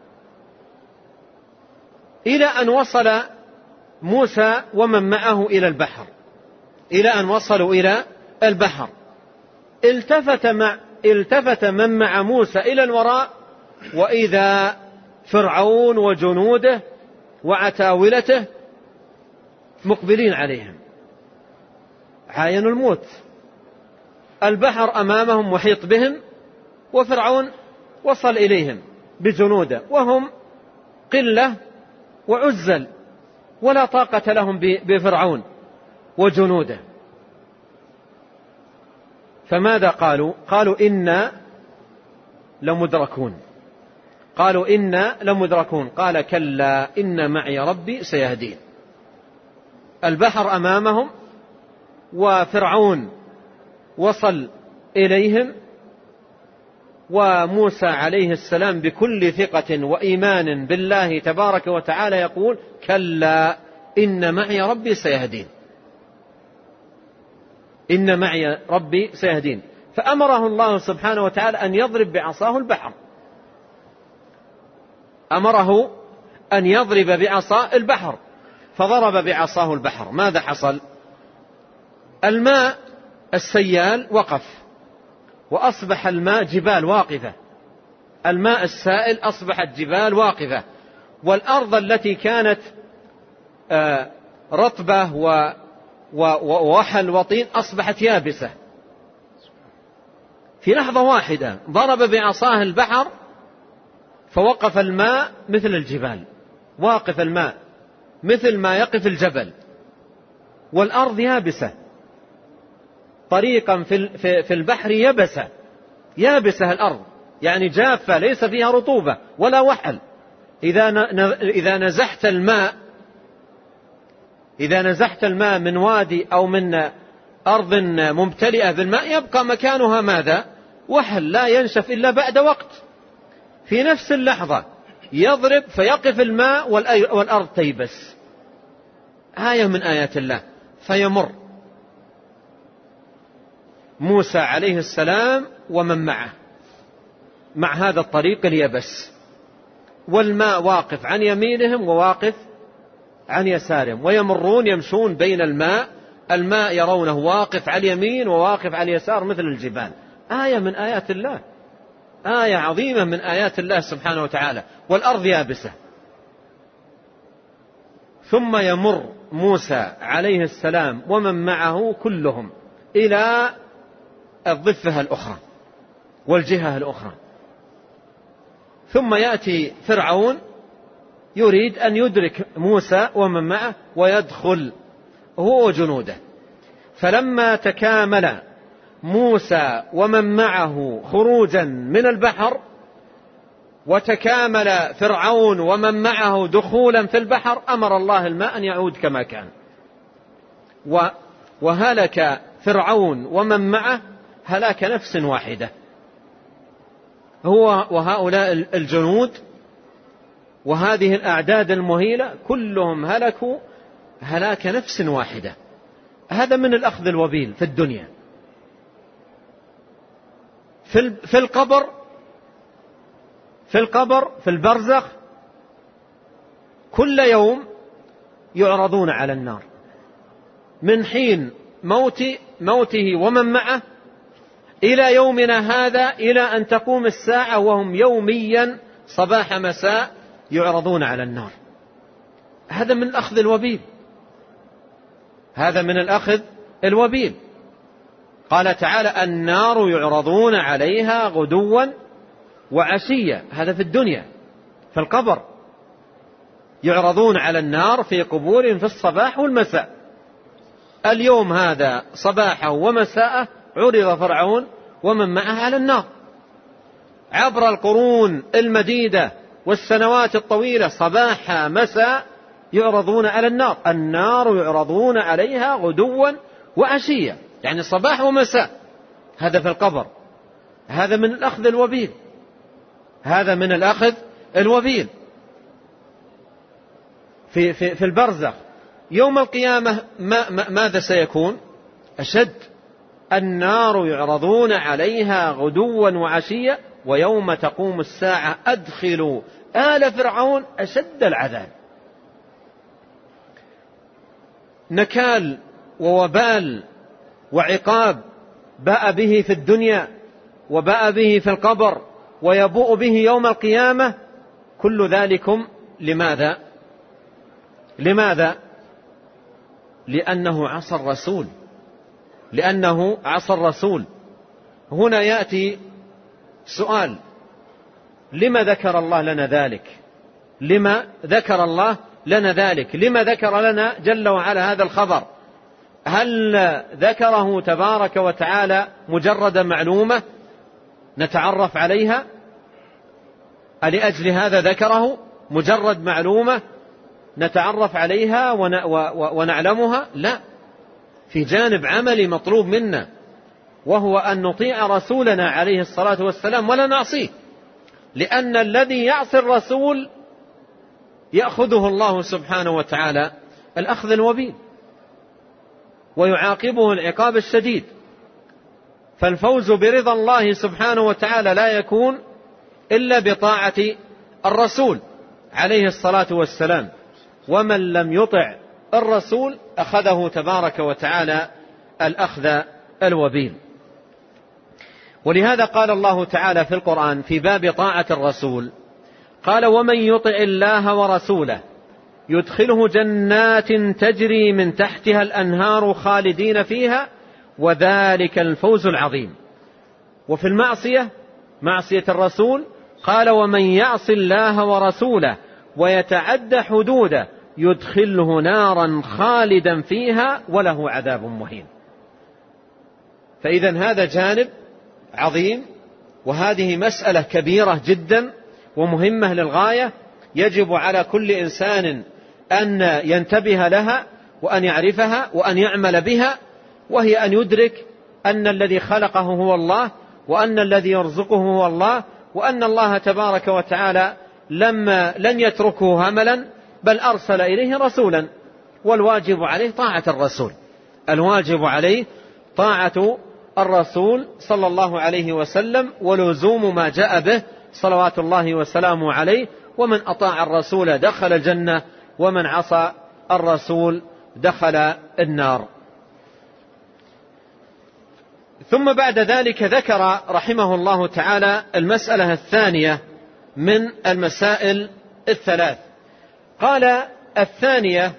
إلى أن وصل موسى ومن معه إلى البحر، إلى أن وصلوا إلى البحر. التفت من مع موسى إلى الوراء، وإذا فرعون وجنوده وعتاولته مقبلين عليهم، عاينوا الموت. البحر أمامهم محيط بهم، وفرعون وصل إليهم بجنوده وهم قلة وعزل، ولا طاقة لهم بفرعون وجنوده. فماذا قالوا؟ قالوا إنا لمدركون، قالوا إنا لمدركون. قال كلا إن معي ربي سيهدين. البحر أمامهم وفرعون وصل إليهم وموسى عليه السلام بكل ثقة وإيمان بالله تبارك وتعالى يقول: كلا إن معي ربي سيهدين، إن معي ربي سيهدين. فأمره الله سبحانه وتعالى أن يضرب بعصاه البحر، أمره أن يضرب بعصاه البحر، فضرب بعصاه البحر. ماذا حصل؟ الماء السيال وقف، وأصبح الماء جبال واقفة، الماء السائل أصبحت جبال واقفة، والأرض التي كانت رطبة ووحل وطين أصبحت يابسة في لحظة واحدة. ضرب بعصاه البحر فوقف الماء مثل الجبال، واقف الماء مثل ما يقف الجبل، والأرض يابسة، طريقا في البحر يابسة الأرض، يعني جافة ليس فيها رطوبة ولا وحل. إذا نزحت الماء من وادي أو من أرض ممتلئة بالماء يبقى مكانها ماذا؟ وحل لا ينشف إلا بعد وقت. في نفس اللحظة يضرب فيقف الماء والأرض تيبس. آية من آيات الله. فيمر موسى عليه السلام ومن معه مع هذا الطريق اليبس، والماء واقف عن يمينهم وواقف عن يسارهم، ويمرون يمشون بين الماء يرونه واقف على اليمين وواقف على اليسار مثل الجبال. آية من آيات الله، آية عظيمة من آيات الله سبحانه وتعالى، والأرض يابسة. ثم يمر موسى عليه السلام ومن معه كلهم إلى الضفة الأخرى والجهة الأخرى، ثم يأتي فرعون يريد أن يدرك موسى ومن معه ويدخل هو وجنوده. فلما تكامل موسى ومن معه خروجا من البحر، وتكامل فرعون ومن معه دخولا في البحر، أمر الله الماء أن يعود كما كان، وهلك فرعون ومن معه هلاك نفس واحدة، هو وهؤلاء الجنود وهذه الأعداد المهيلة كلهم هلكوا هلاك نفس واحدة. هذا من الأخذ الوبيل في الدنيا. في القبر في البرزخ كل يوم يعرضون على النار، من حين موته ومن معه إلى يومنا هذا، إلى أن تقوم الساعة، وهم يوميا صباح مساء يعرضون على النار. هذا من الأخذ الوبيل، هذا من الأخذ الوبيل. قال تعالى: النار يعرضون عليها غدوا وعشيا. هذا في الدنيا، في القبر يعرضون على النار في قبورهم في الصباح والمساء. اليوم هذا صباحه ومساءه عرض فرعون ومن معه على النار عبر القرون المديدة والسنوات الطويلة، صباح مساء يعرضون على النار. النار يعرضون عليها غدوا وعشيا، يعني صباح ومساء. هذا في القبر. هذا من الأخذ الوبيل، هذا من الأخذ الوبيل. في البرزخ يوم القيامة ماذا سيكون؟ أشد. النار يعرضون عليها غدوا وعشيا ويوم تقوم الساعة أدخلوا آل فرعون أشد العذاب. نكال ووبال وعقاب باء به في الدنيا وباء به في القبر ويبوء به يوم القيامة، كل ذلكم لماذا؟ لأنه عصى الرسول، لأنه عصى الرسول. هنا يأتي سؤال: لما ذكر الله لنا ذلك؟ لما ذكر الله لنا ذلك؟ لما ذكر لنا جل وعلا هذا الخبر؟ هل ذكره تبارك وتعالى مجرد معلومة نتعرف عليها؟ لأجل هذا ذكره مجرد معلومة نتعرف عليها ونعلمها؟ لا، في جانب عملي مطلوب منا، وهو أن نطيع رسولنا عليه الصلاة والسلام ولا نعصيه، لأن الذي يعصي الرسول يأخذه الله سبحانه وتعالى الأخذ الوبيل ويعاقبه العقاب الشديد. فالفوز برضا الله سبحانه وتعالى لا يكون إلا بطاعة الرسول عليه الصلاة والسلام، ومن لم يطع الرسول أخذه تبارك وتعالى الأخذ الوبيل. ولهذا قال الله تعالى في القرآن في باب طاعة الرسول قال: ومن يطع الله ورسوله يدخله جنات تجري من تحتها الأنهار خالدين فيها وذلك الفوز العظيم. وفي المعصية، معصية الرسول، قال: ومن يعص الله ورسوله ويتعد حدوده يدخله نارا خالدا فيها وله عذاب مهين. فإذا هذا جانب عظيم، وهذه مسألة كبيرة جدا ومهمة للغاية، يجب على كل إنسان أن ينتبه لها وأن يعرفها وأن يعمل بها، وهي أن يدرك أن الذي خلقه هو الله، وأن الذي يرزقه هو الله، وأن الله تبارك وتعالى لن يتركه هملا، بل أرسل إليه رسولا، والواجب عليه طاعة الرسول، الواجب عليه طاعة الرسول صلى الله عليه وسلم ولزوم ما جاء به صلوات الله وسلامه عليه. ومن أطاع الرسول دخل الجنة، ومن عصى الرسول دخل النار. ثم بعد ذلك ذكر رحمه الله تعالى المسألة الثانية من المسائل الثلاث. قال: الثانية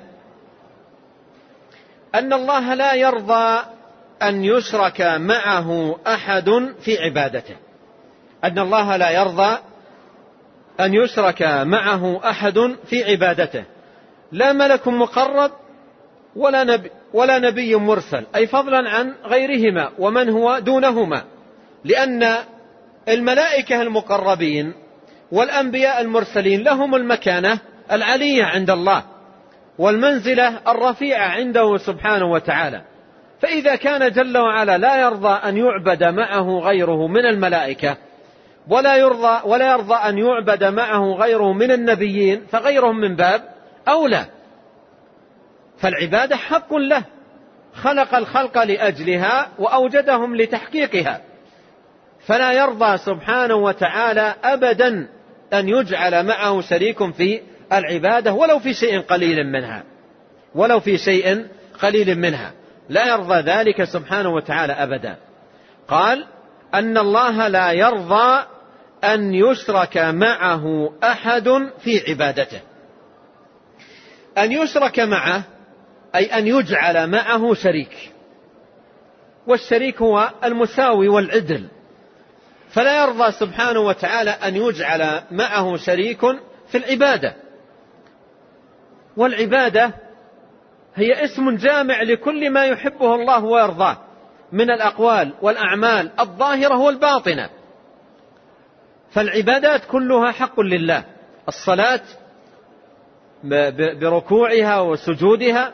أن الله لا يرضى أن يشرك معه أحد في عبادته، أن الله لا يرضى أن يشرك معه أحد في عبادته، لا ملك مقرب ولا نبي مرسل، أي فضلا عن غيرهما ومن هو دونهما، لأن الملائكة المقربين والأنبياء المرسلين لهم المكانة العلية عند الله والمنزلة الرفيعة عنده سبحانه وتعالى. فإذا كان جل وعلا لا يرضى أن يعبد معه غيره من الملائكة، ولا يرضى أن يعبد معه غيره من النبيين، فغيرهم من باب أولى. فالعبادة حق له، خلق الخلق لأجلها وأوجدهم لتحقيقها، فلا يرضى سبحانه وتعالى أبدا أن يجعل معه شريك في العبادة ولو في شيء قليل منها، لا يرضى ذلك سبحانه وتعالى أبدا. قال: أن الله لا يرضى أن يشرك معه أحد في عبادته. أن يشرك معه أي أن يجعل معه شريك، والشريك هو المساوي والعدل، فلا يرضى سبحانه وتعالى أن يجعل معه شريك في العبادة. والعبادة هي اسم جامع لكل ما يحبه الله ويرضاه من الأقوال والأعمال الظاهرة والباطنة، فالعبادات كلها حق لله. الصلاة بركوعها وسجودها،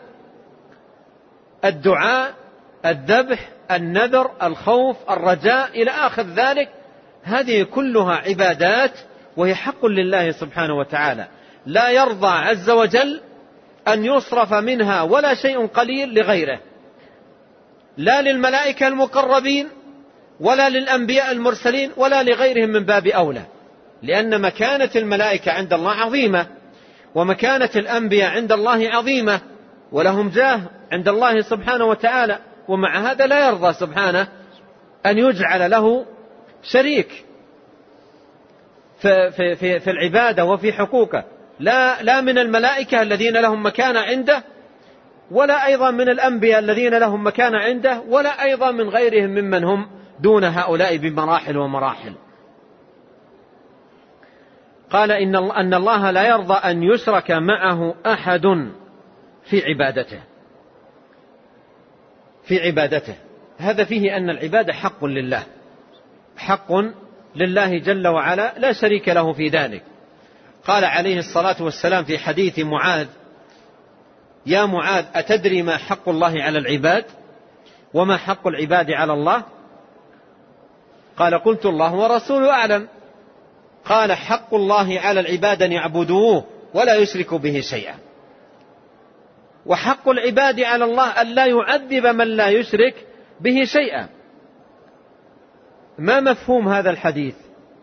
الدعاء، الذبح، النذر، الخوف، الرجاء إلى آخر ذلك، هذه كلها عبادات وهي حق لله سبحانه وتعالى. لا يرضى عز وجل أن يصرف منها ولا شيء قليل لغيره، لا للملائكة المقربين ولا للأنبياء المرسلين ولا لغيرهم من باب أولى، لأن مكانة الملائكة عند الله عظيمة، ومكانة الأنبياء عند الله عظيمة، ولهم جاه عند الله سبحانه وتعالى، ومع هذا لا يرضى سبحانه أن يجعل له شريك في العبادة وفي حقوقه، لا من الملائكة الذين لهم مكانة عنده، ولا أيضا من الأنبياء الذين لهم مكانة عنده، ولا أيضا من غيرهم ممن هم دون هؤلاء بمراحل ومراحل. قال: أن الله لا يرضى أن يشرك معه أحد في عبادته. هذا فيه أن العبادة حق لله، حق لله جل وعلا، لا شريك له في ذلك. قال عليه الصلاة والسلام في حديث معاذ: يا معاذ، أتدري ما حق الله على العباد وما حق العباد على الله؟ قال قلت الله ورسوله أعلم. قال حق الله على العباد أن يعبدوه ولا يشركوا به شيئا، وحق العباد على الله أن لا يعذب من لا يشرك به شيئا. ما مفهوم هذا الحديث؟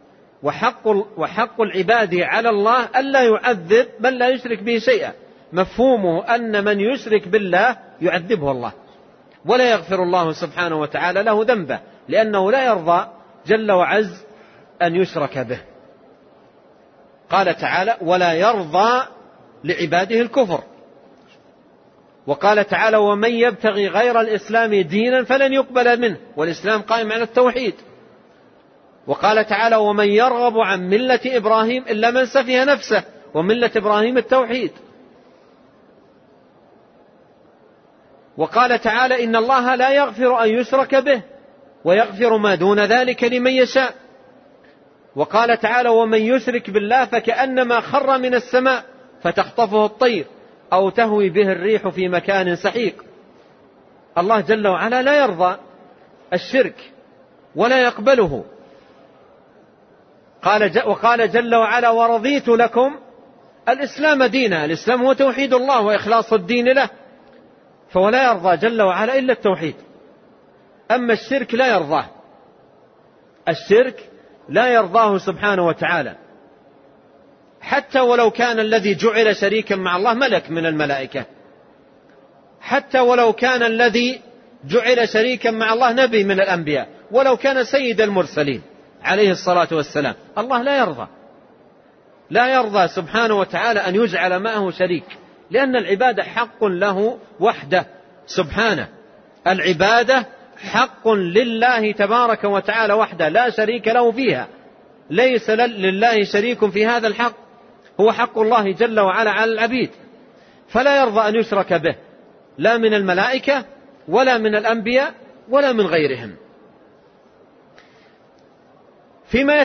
وحق العباد على الله أن لا يعذب من لا يشرك به شيئا، مفهومه أن من يشرك بالله يعذبه الله ولا يغفر الله سبحانه وتعالى له ذنبه، لأنه لا يرضى جل وعز أن يشرك به. قال تعالى ولا يرضى لعباده الكفر. وقال تعالى ومن يبتغي غير الإسلام دينا فلن يقبل منه، والإسلام قائم على التوحيد. وقال تعالى ومن يرغب عن ملة إبراهيم إلا من سفه نفسه، وملة إبراهيم التوحيد. وقال تعالى إن الله لا يغفر أن يشرك به ويغفر ما دون ذلك لمن يشاء. وقال تعالى ومن يشرك بالله فكأنما خر من السماء فتخطفه الطير أو تهوي به الريح في مكان سحيق. الله جل وعلا لا يرضى الشرك ولا يقبله. وقال جل وعلا ورضيت لكم الإسلام دينا. الإسلام هو توحيد الله وإخلاص الدين له، فولا يرضى جل وعلا إلا التوحيد. أما الشرك لا يرضاه، الشرك لا يرضاه سبحانه وتعالى، حتى ولو كان الذي جعل شريكا مع الله ملك من الملائكة، حتى ولو كان الذي جعل شريكا مع الله نبي من الأنبياء، ولو كان سيد المرسلين عليه الصلاة والسلام. الله لا يرضى سبحانه وتعالى أن يجعل معه شريك، لأن العبادة حق له وحده سبحانه. العبادة حق لله تبارك وتعالى وحده لا شريك له فيها، ليس لله شريك في هذا الحق، هو حق الله جل وعلا على العبيد، فلا يرضى أن يشرك به لا من الملائكة ولا من الأنبياء ولا من غيرهم. فيما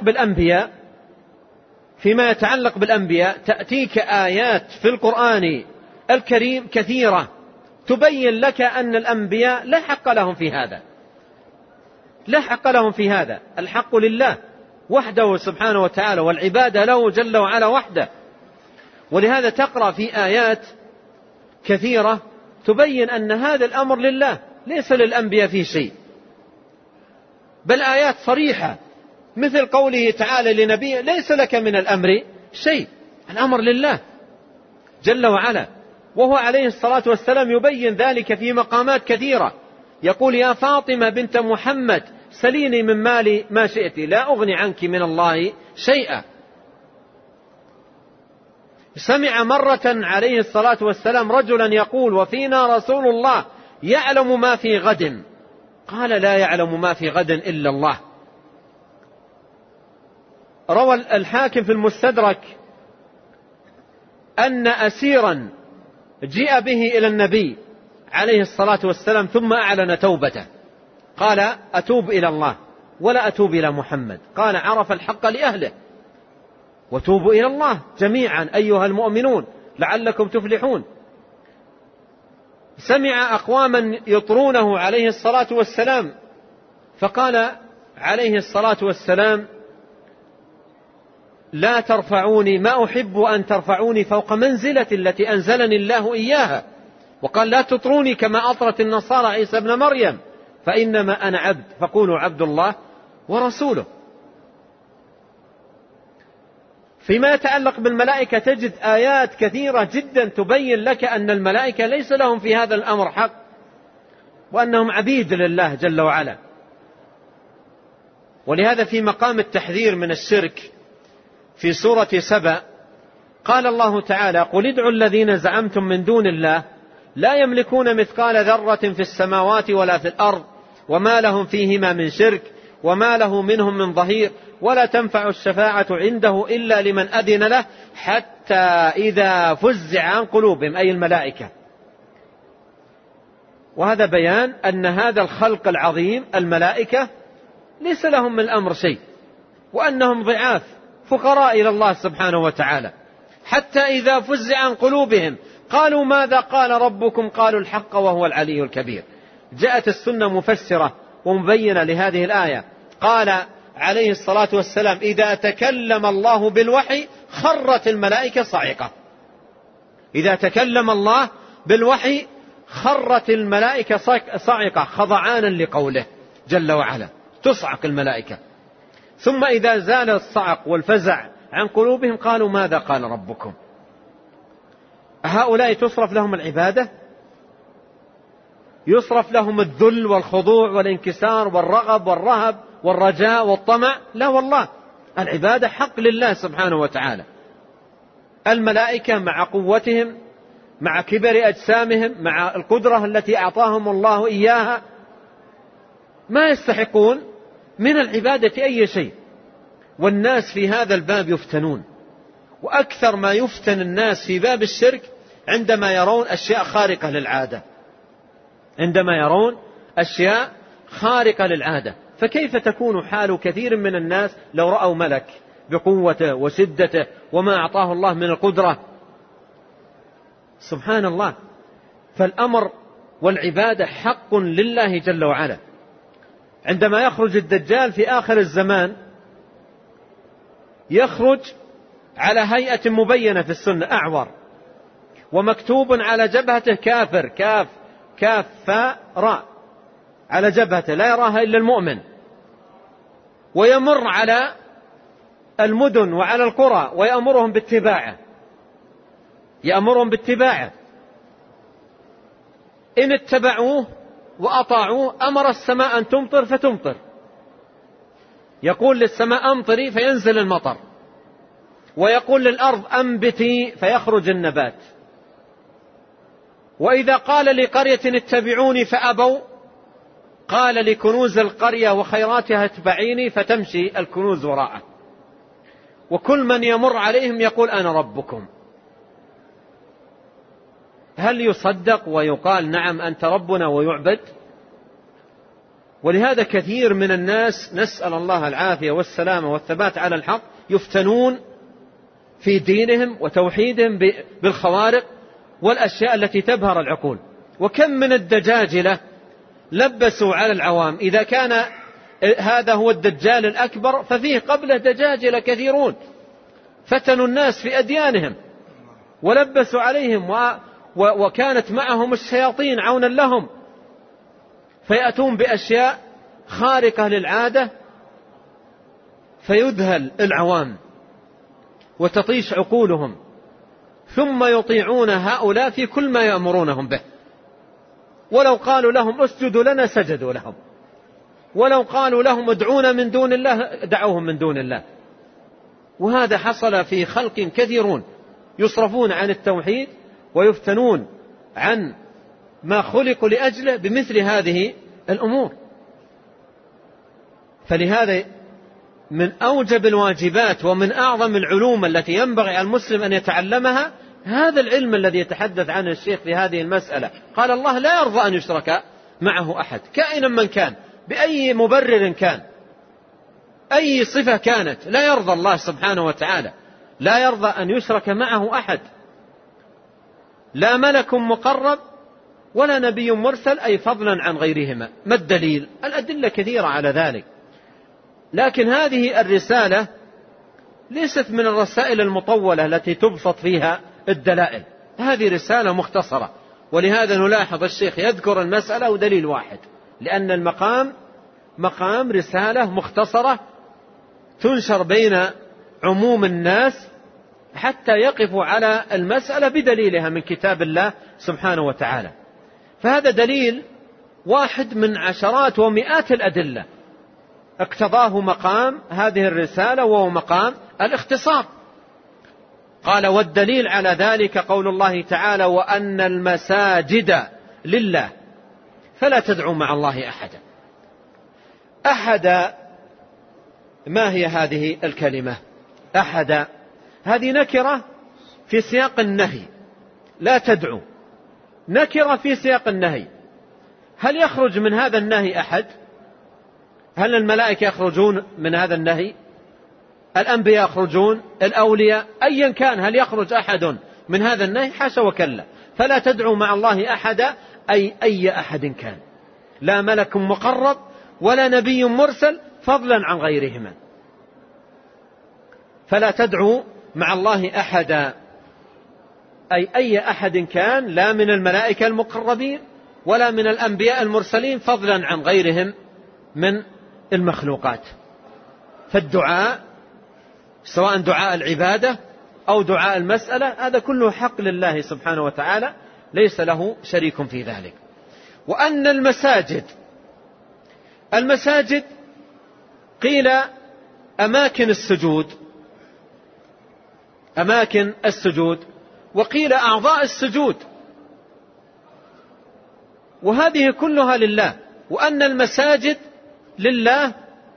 يتعلق بالأنبياء تأتيك آيات في القرآن الكريم كثيرة تبين لك أن الأنبياء لا حق لهم في هذا، لا حق لهم في هذا. الحق لله وحده سبحانه وتعالى، والعبادة له جل وعلا وحده. ولهذا تقرأ في آيات كثيرة تبين أن هذا الأمر لله ليس للأنبياء فيه شيء، بل آيات صريحة مثل قوله تعالى لنبيه ليس لك من الأمر شيء، الأمر لله جل وعلا. وهو عليه الصلاة والسلام يبين ذلك في مقامات كثيرة، يقول يا فاطمة بنت محمد سليني من مالي ما شئت لا أغني عنك من الله شيئا. سمع مرة عليه الصلاة والسلام رجلا يقول وفينا رسول الله يعلم ما في غد، قال لا يعلم ما في غد إلا الله. روى الحاكم في المستدرك أن أسيرا جيء به إلى النبي عليه الصلاة والسلام ثم أعلن توبته، قال أتوب إلى الله ولا أتوب إلى محمد. قال عرف الحق لأهله وتوبوا إلى الله جميعا أيها المؤمنون لعلكم تفلحون. سمع أقواما يطرونه عليه الصلاة والسلام، فقال عليه الصلاة والسلام لا ترفعوني، ما أحب أن ترفعوني فوق منزلة التي أنزلني الله إياها. وقال لا تطروني كما أطرت النصارى عيسى ابن مريم، فإنما أنا عبد فقولوا عبد الله ورسوله. فيما يتعلق بالملائكة تجد آيات كثيرة جدا تبين لك أن الملائكة ليس لهم في هذا الأمر حق، وأنهم عبيد لله جل وعلا. ولهذا في مقام التحذير من الشرك في سورة سبأ قال الله تعالى قل ادعوا الذين زعمتم من دون الله لا يملكون مثقال ذرة في السماوات ولا في الأرض وما لهم فيهما من شرك وما له منهم من ظهير ولا تنفع الشفاعة عنده إلا لمن أذن له حتى إذا فزع عن قلوبهم، أي الملائكة. وهذا بيان أن هذا الخلق العظيم الملائكة ليس لهم من الأمر شيء، وأنهم ضعاف فقراء إلى الله سبحانه وتعالى. حتى إذا فزع عن قلوبهم قالوا ماذا قال ربكم قالوا الحق وهو العلي الكبير. جاءت السنة مفسرة ومبينة لهذه الآية، قال عليه الصلاة والسلام: إذا تكلم الله بالوحي خرت الملائكة صعقة. إذا تكلم الله بالوحي خرت الملائكة صعقة خضعانا لقوله جل وعلا، تصعق الملائكة. ثم إذا زال الصعق والفزع عن قلوبهم قالوا: ماذا قال ربكم؟ هؤلاء تصرف لهم العبادة؟ يصرف لهم الذل والخضوع والانكسار والرغب والرهب والرجاء والطمع؟ لا والله، العبادة حق لله سبحانه وتعالى. الملائكة مع قوتهم، مع كبر أجسامهم، مع القدرة التي أعطاهم الله إياها، ما يستحقون من العبادة أي شيء. والناس في هذا الباب يفتنون، وأكثر ما يفتن الناس في باب الشرك عندما يرون أشياء خارقة للعادة، عندما يرون أشياء خارقة للعادة. فكيف تكون حال كثير من الناس لو رأوا ملك بقوته وشدته وما أعطاه الله من القدرة؟ سبحان الله. فالأمر والعبادة حق لله جل وعلا. عندما يخرج الدجال في آخر الزمان يخرج على هيئة مبينة في السنة، أعور، ومكتوب على جبهته كافر، كاف كاف فاء راء، على جبهته لا يراها إلا المؤمن. ويمر على المدن وعلى القرى ويأمرهم باتباعه، يأمرهم باتباعه. إن اتبعوه وأطاعوه أمر السماء أن تمطر فتمطر، يقول للسماء أمطري فينزل المطر، ويقول للأرض أنبتي فيخرج النبات. وإذا قال لقرية اتبعوني فأبوا قال لكنوز القرية وخيراتها اتبعيني فتمشي الكنوز وراءه. وكل من يمر عليهم يقول: أنا ربكم. هل يصدق ويقال نعم أنت ربنا ويعبد؟ ولهذا كثير من الناس، نسأل الله العافية والسلامة والثبات على الحق، يفتنون في دينهم وتوحيدهم بالخوارق والأشياء التي تبهر العقول. وكم من الدجاجلة لبسوا على العوام. إذا كان هذا هو الدجال الأكبر ففيه قبله دجاجلة كثيرون فتنوا الناس في أديانهم ولبسوا عليهم، وكانت معهم الشياطين عونا لهم، فيأتون بأشياء خارقة للعادة فيذهل العوام وتطيش عقولهم، ثم يطيعون هؤلاء في كل ما يأمرونهم به. ولو قالوا لهم اسجدوا لنا سجدوا لهم، ولو قالوا لهم ادعونا من دون الله دعوهم من دون الله. وهذا حصل في خلق كثيرون يصرفون عن التوحيد ويفتنون عن ما خلقوا لأجله بمثل هذه الأمور. فلهذا من أوجب الواجبات ومن أعظم العلوم التي ينبغي على المسلم أن يتعلمها هذا العلم الذي يتحدث عنه الشيخ في هذه المسألة. قال: الله لا يرضى أن يشرك معه أحد كائنا من كان، بأي مبرر كان، أي صفة كانت، لا يرضى الله سبحانه وتعالى، لا يرضى أن يشرك معه أحد، لا ملك مقرب ولا نبي مرسل، أي فضلا عن غيرهما. ما الدليل؟ الأدلة كثيرة على ذلك، لكن هذه الرسالة ليست من الرسائل المطولة التي تبسط فيها الدلائل، هذه رسالة مختصرة. ولهذا نلاحظ الشيخ يذكر المسألة ودليل واحد، لأن المقام مقام رسالة مختصرة تنشر بين عموم الناس حتى يقفوا على المسألة بدليلها من كتاب الله سبحانه وتعالى. فهذا دليل واحد من عشرات ومئات الأدلة اقتضاه مقام هذه الرسالة، وهو مقام الاختصار. قال: والدليل على ذلك قول الله تعالى: وأن المساجد لله فلا تدعوا مع الله أحدا. أحد، ما هي هذه الكلمة أحد؟ هذه نكرة في سياق النهي، لا تدعو، نكرة في سياق النهي. هل يخرج من هذا النهي أحد؟ هل الملائكة يخرجون من هذا النهي؟ الأنبياء يخرجون؟ الأولياء؟ أيا كان، هل يخرج أحد من هذا النهي؟ حاشا وكلا. فلا تدعوا مع الله أحدا، أي أحد كان، لا ملك مقرب ولا نبي مرسل فضلا عن غيرهما. فلا تدعو مع الله أحدا، أي أحد كان، لا من الملائكة المقربين ولا من الأنبياء المرسلين، فضلا عن غيرهم من المخلوقات. فالدعاء سواء دعاء العبادة أو دعاء المسألة هذا كله حق لله سبحانه وتعالى، ليس له شريك في ذلك. وأن المساجد قيل أماكن السجود، وقيل أعضاء السجود، وهذه كلها لله. وأن المساجد لله،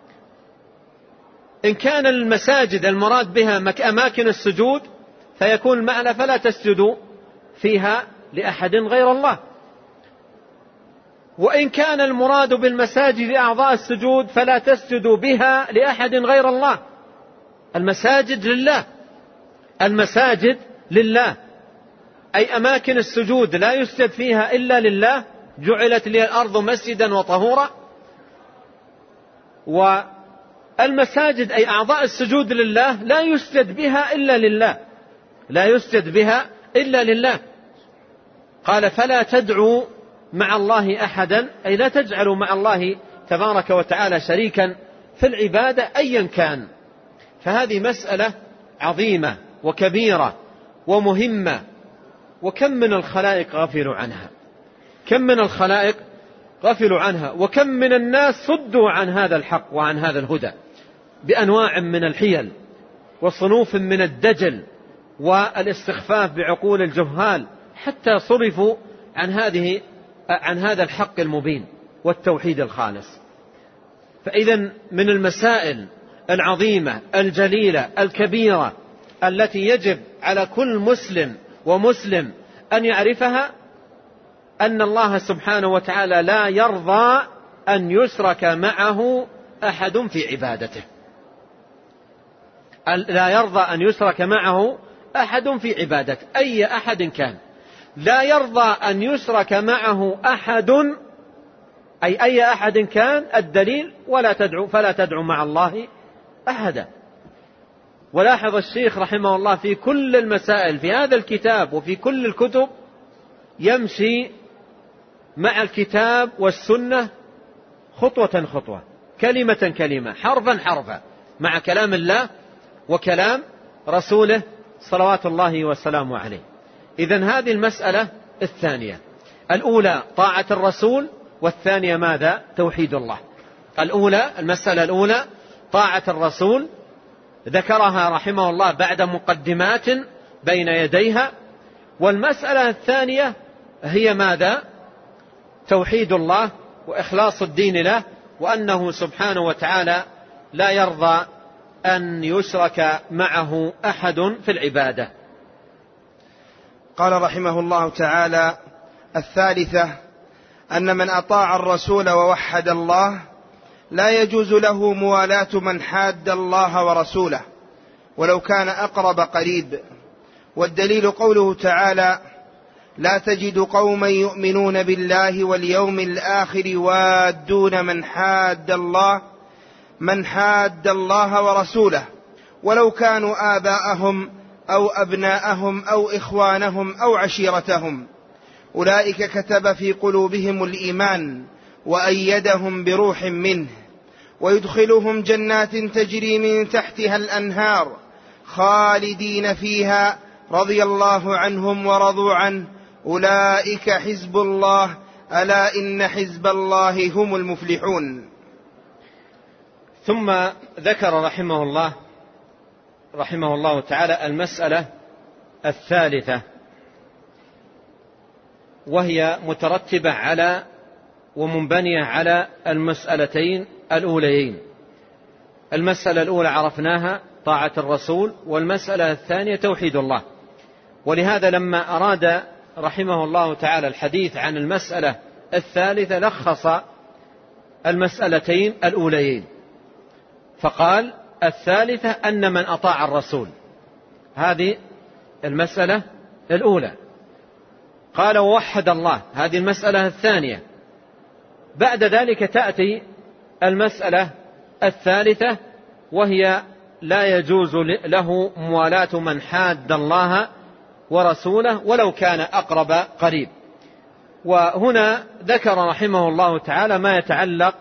إن كان المساجد المراد بها أماكن السجود فيكون المعنى فلا تسجدوا فيها لأحد غير الله. وإن كان المراد بالمساجد أعضاء السجود فلا تسجدوا بها لأحد غير الله. المساجد لله أي أماكن السجود لا يسجد فيها إلا لله، جعلت لي الأرض مسجدا وطهورا. والمساجد أي أعضاء السجود لله لا يسجد بها إلا لله. قال فلا تدعوا مع الله أحدا، أي لا تجعلوا مع الله تبارك وتعالى شريكا في العبادة أيا كان. فهذه مسألة عظيمة وكبيرة ومهمة، وكم من الخلائق غفلوا عنها، وكم من الناس صدوا عن هذا الحق وعن هذا الهدى بأنواع من الحيل وصنوف من الدجل والاستخفاف بعقول الجهال، حتى صرفوا عن هذا الحق المبين والتوحيد الخالص. فإذا من المسائل العظيمة الجليلة الكبيرة التي يجب على كل مسلم ومسلم أن يعرفها أن الله سبحانه وتعالى لا يرضى أن يشرك معه أحد في عبادته. لا يرضى أن يشرك معه أحد في عبادته، أي أحد كان لا يرضى أن يشرك معه أحد، أي أحد كان. الدليل فلا تدعو مع الله أحدا. ولاحظ الشيخ رحمه الله في كل المسائل في هذا الكتاب وفي كل الكتب يمشي مع الكتاب والسنة خطوة خطوة، كلمة كلمة، حرفا حرفا، مع كلام الله وكلام رسوله صلوات الله وسلامه عليه. إذن هذه المسألة الثانية. الأولى طاعة الرسول، والثانية ماذا؟ توحيد الله. المسألة الأولى طاعة الرسول، ذكرها رحمه الله بعد مقدمات بين يديها. والمسألة الثانية هي ماذا؟ توحيد الله وإخلاص الدين له، وأنه سبحانه وتعالى لا يرضى أن يشرك معه أحد في العبادة. قال رحمه الله تعالى: الثالثة أن من أطاع الرسول ووحد الله لا يجوز له موالاة من حاد الله ورسوله ولو كان أقرب قريب. والدليل قوله تعالى: لا تجد قوما يؤمنون بالله واليوم الآخر يوادون من حاد الله ورسوله ولو كانوا آباءهم أو أبناءهم أو إخوانهم أو عشيرتهم، أولئك كتب في قلوبهم الإيمان وأيدهم بروح منه ويدخلهم جنات تجري من تحتها الأنهار خالدين فيها رضي الله عنهم ورضوا عنه أولئك حزب الله ألا إن حزب الله هم المفلحون. ثم ذكر رحمه الله تعالى المسألة الثالثة، وهي مترتبة على ومنبنية على المسألتين الأوليين. المسألة الأولى عرفناها طاعة الرسول، والمسألة الثانية توحيد الله. ولهذا لما أراد رحمه الله تعالى الحديث عن المسألة الثالثة لخص المسألتين الأوليين فقال: الثالثة أن من أطاع الرسول، هذه المسألة الأولى. قال: ووحد الله، هذه المسألة الثانية. بعد ذلك تأتي المسألة الثالثة وهي لا يجوز له موالاة من حاد الله ورسوله ولو كان أقرب قريب. وهنا ذكر رحمه الله تعالى ما يتعلق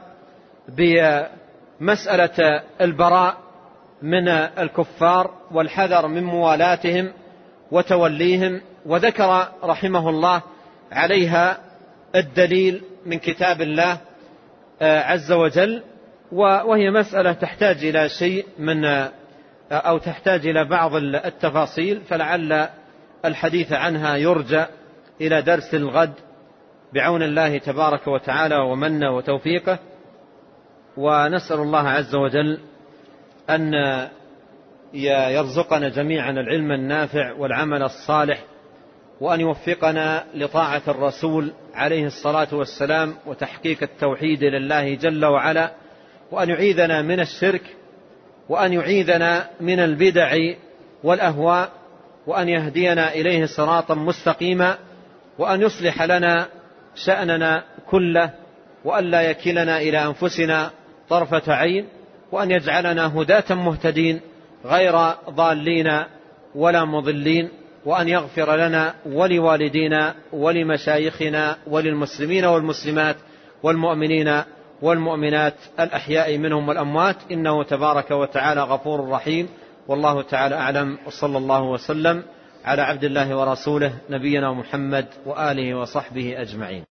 بمسألة البراء من الكفار والحذر من موالاتهم وتوليهم، وذكر رحمه الله عليها الدليل من كتاب الله عز وجل، وهي مسألة تحتاج إلى شيء من أو تحتاج إلى بعض التفاصيل، فلعل الحديث عنها يرجى إلى درس الغد بعون الله تبارك وتعالى ومنه وتوفيقه. ونسأل الله عز وجل أن يرزقنا جميعا العلم النافع والعمل الصالح، وأن يوفقنا لطاعة الرسول عليه الصلاة والسلام وتحقيق التوحيد لله جل وعلا، وأن يعيذنا من الشرك، وأن يعيذنا من البدع والأهواء، وأن يهدينا إليه صراطا مستقيما، وأن يصلح لنا شأننا كله، وأن لا يكلنا إلى أنفسنا طرفة عين، وأن يجعلنا هداة مهتدين غير ضالين ولا مضلين، وأن يغفر لنا ولوالدينا ولمشايخنا وللمسلمين والمسلمات والمؤمنين والمؤمنات الأحياء منهم والأموات، إنه تبارك وتعالى غفور رحيم. والله تعالى أعلم، وصلى الله وسلم على عبد الله ورسوله نبينا محمد وآله وصحبه أجمعين.